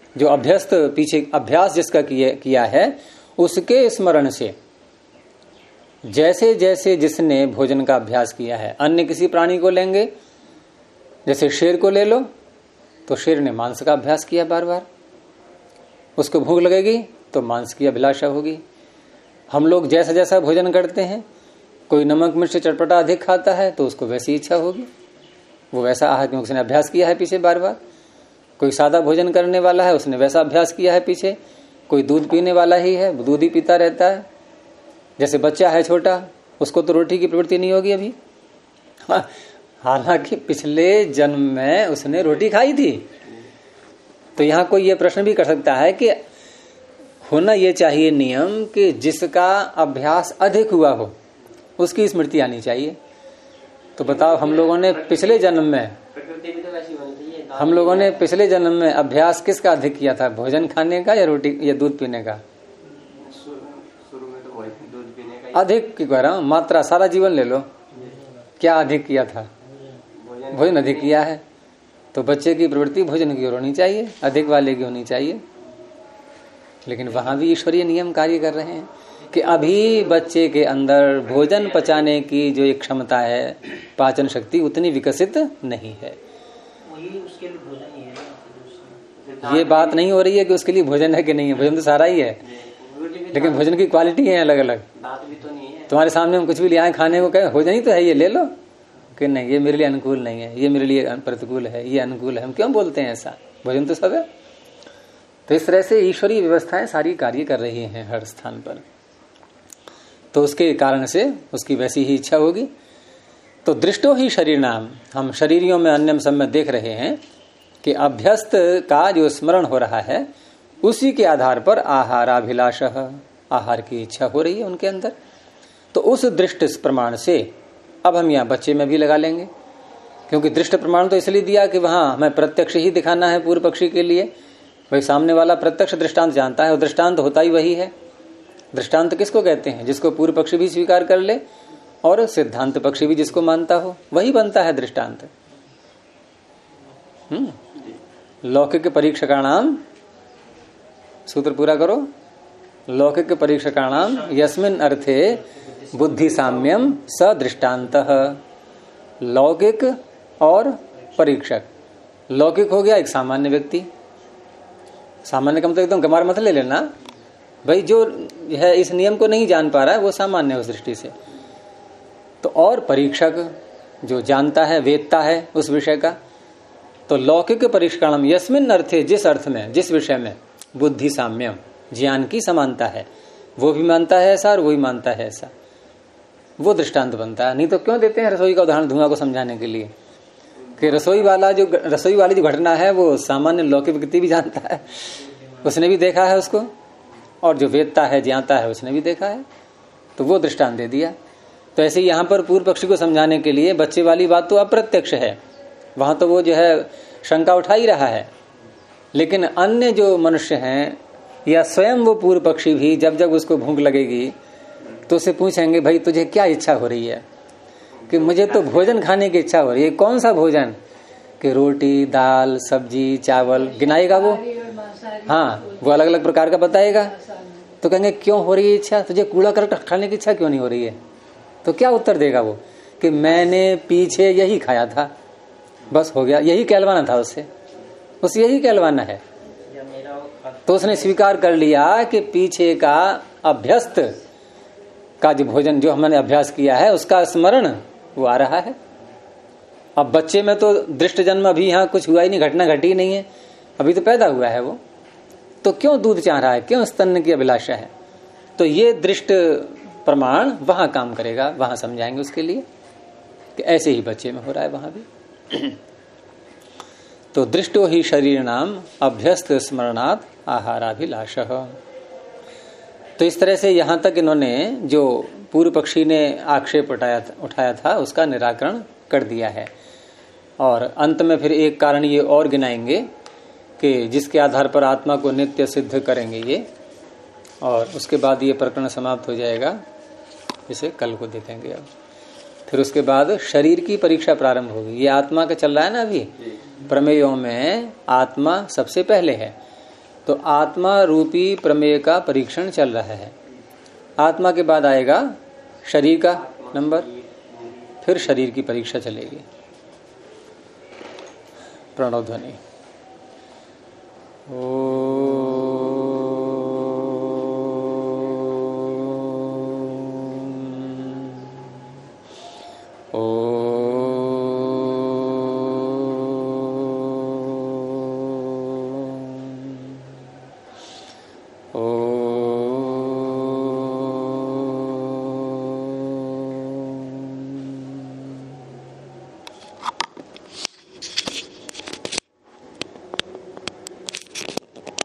जो अभ्यस्त पीछे अभ्यास जिसका किया है उसके स्मरण से, जैसे जैसे जिसने भोजन का अभ्यास किया है, अन्य किसी प्राणी को लेंगे, जैसे शेर को ले लो तो शेर ने मांस का अभ्यास किया बार बार, उसको भूख लगेगी तो मांस की अभिलाषा होगी। हम लोग जैसा जैसा भोजन करते हैं, कोई नमक मिर्च चटपटा अधिक खाता है तो उसको वैसी इच्छा होगी, वो वैसा आहार, क्योंकि उसने अभ्यास किया है पीछे बार बार। कोई सादा भोजन करने वाला है, उसने वैसा अभ्यास किया है पीछे। कोई दूध पीने वाला ही है, दूध ही पीता रहता है। जैसे बच्चा है छोटा, उसको तो रोटी की प्रवृत्ति नहीं होगी अभी, हालांकि पिछले जन्म में उसने रोटी खाई थी। तो यहाँ कोई ये प्रश्न भी कर सकता है कि होना ये चाहिए नियम कि जिसका अभ्यास अधिक हुआ हो उसकी स्मृति आनी चाहिए। तो बताओ, हम लोगों ने पिछले जन्म में अभ्यास किसका अधिक किया था, भोजन खाने का या रोटी या दूध पीने का? शुरू में तो दूध पीने का अधिक की कह रहा हूं, मात्रा सारा जीवन ले लो, क्या अधिक किया था? भोजन अधिक किया है। तो बच्चे की प्रवृत्ति भोजन की ओर होनी चाहिए, अधिक वाले की होनी चाहिए। लेकिन वहां भी ईश्वरीय नियम कार्य कर रहे हैं कि अभी बच्चे के अंदर भोजन पचाने की जो एक क्षमता है, पाचन शक्ति उतनी विकसित नहीं है। उसके लिए भोजन ही है। ये बात नहीं हो रही है कि उसके लिए भोजन है कि नहीं है, भोजन तो सारा ही है, लेकिन भोजन की क्वालिटी है अलग अलग। तुम्हारे सामने हम कुछ भी ले आए खाने को, कहे भोजन ही तो है, ये ले लो, कि नहीं ये मेरे लिए अनुकूल नहीं है, ये मेरे लिए प्रतिकूल है, ये अनुकूल है। हम क्यों बोलते हैं ऐसा? भोजन तो सब है। तो इस तरह से ईश्वरीय व्यवस्थाएं सारी कार्य कर रही हैं हर स्थान पर, तो उसके कारण से उसकी वैसी ही इच्छा होगी। तो दृष्टो ही शरीर नाम, हम शरीरियों में अन्य सब में देख रहे हैं कि अभ्यस्त का जो स्मरण हो रहा है उसी के आधार पर आहाराभिलाष, आहार की इच्छा हो रही है उनके अंदर। तो उस दृष्ट प्रमाण से अब हम यहाँ बच्चे में भी लगा लेंगे, क्योंकि दृष्ट प्रमाण तो इसलिए दिया कि वहां हमें प्रत्यक्ष ही दिखाना है पूर्व पक्षी के लिए। भाई सामने वाला प्रत्यक्ष दृष्टांत जानता है, और दृष्टांत होता ही वही है। दृष्टांत किसको कहते हैं? जिसको पूर्व पक्षी भी स्वीकार कर ले और सिद्धांत पक्षी भी जिसको मानता हो, वही बनता है दृष्टांत। लौकिक परीक्षकाणाम, सूत्र पूरा करो, लौकिक परीक्षकाणाम यस्मिन् अर्थे बुद्धि साम्यम स दृष्टांतः। लौकिक और परीक्षक, लौकिक हो गया एक सामान्य व्यक्ति, सामान्य का मतलब एकदम गमार मत ले लेना भाई, जो है इस नियम को नहीं जान पा रहा है वो सामान्य उस दृष्टि से। तो और परीक्षक जो जानता है, वेदता है उस विषय का। तो लौकिक परीक्षणम यस्मिन् अर्थे, जिस अर्थ में, जिस विषय में बुद्धि साम्यम, ज्ञान की समानता है, वो भी मानता है ऐसा और वो भी मानता है ऐसा, वो दृष्टांत बनता है। नहीं तो क्यों देते हैं रसोई का उदाहरण धुआं को समझाने के लिए, कि रसोई वाली जो घटना है वो सामान्य लौकिक व्यक्ति भी जानता है, उसने भी देखा है उसको, और जो वेदता है, जानता है, उसने भी देखा है, तो वो दृष्टांत दे दिया। तो ऐसे यहाँ पर पूर्व पक्षी को समझाने के लिए बच्चे वाली बात तो अप्रत्यक्ष है, वहां तो वो जो है शंका उठा ही रहा है। लेकिन अन्य जो मनुष्य हैं या स्वयं वो पूर्व पक्षी भी जब जब उसको भूख लगेगी तो उसे पूछेंगे, भाई तुझे क्या इच्छा हो रही है? कि मुझे तो भोजन खाने की इच्छा हो रही है। कौन सा भोजन? कि रोटी, दाल, सब्जी, चावल, गिनाएगा वो, हाँ वो अलग अलग प्रकार का बताएगा। तो कहेंगे क्यों हो रही है इच्छा, तुझे कूड़ा करकट खाने की इच्छा क्यों नहीं हो रही है? तो क्या उत्तर देगा वो? कि मैंने पीछे यही खाया था, बस हो गया, यही कहलवाना था उससे, बस यही कहलवाना है। तो उसने स्वीकार कर लिया कि पीछे का अभ्यस्त का जो भोजन जो हमने अभ्यास किया है उसका स्मरण वो आ रहा है। अब बच्चे में तो दृष्ट जन्म अभी यहाँ कुछ हुआ ही नहीं, घटना घटी नहीं है, अभी तो पैदा हुआ है वो, तो क्यों दूध चाह रहा है, क्यों स्तन की अभिलाषा है? तो ये दृष्ट प्रमाण वहां काम करेगा, वहां समझाएंगे उसके लिए कि ऐसे ही बच्चे में हो रहा है वहां भी। तो दृष्टो ही शरीर नाम अभ्यस्त स्मरणात् आहाराभिलाष। तो इस तरह से यहां तक इन्होंने जो पूर्व पक्षी ने आक्षेप उठाया था उसका निराकरण कर दिया है। और अंत में फिर एक कारण ये और गिनाएंगे कि जिसके आधार पर आत्मा को नित्य सिद्ध करेंगे ये, और उसके बाद ये प्रकरण समाप्त हो जाएगा, इसे कल को देखेंगे। अब फिर उसके बाद शरीर की परीक्षा प्रारंभ होगी। ये आत्मा का चल रहा है ना अभी, प्रमेयों में आत्मा सबसे पहले है, तो आत्मा रूपी प्रमेय का परीक्षण चल रहा है। आत्मा के बाद आएगा शरीर का नंबर, फिर शरीर की परीक्षा चलेगी। प्रणव ध्वनि। ओ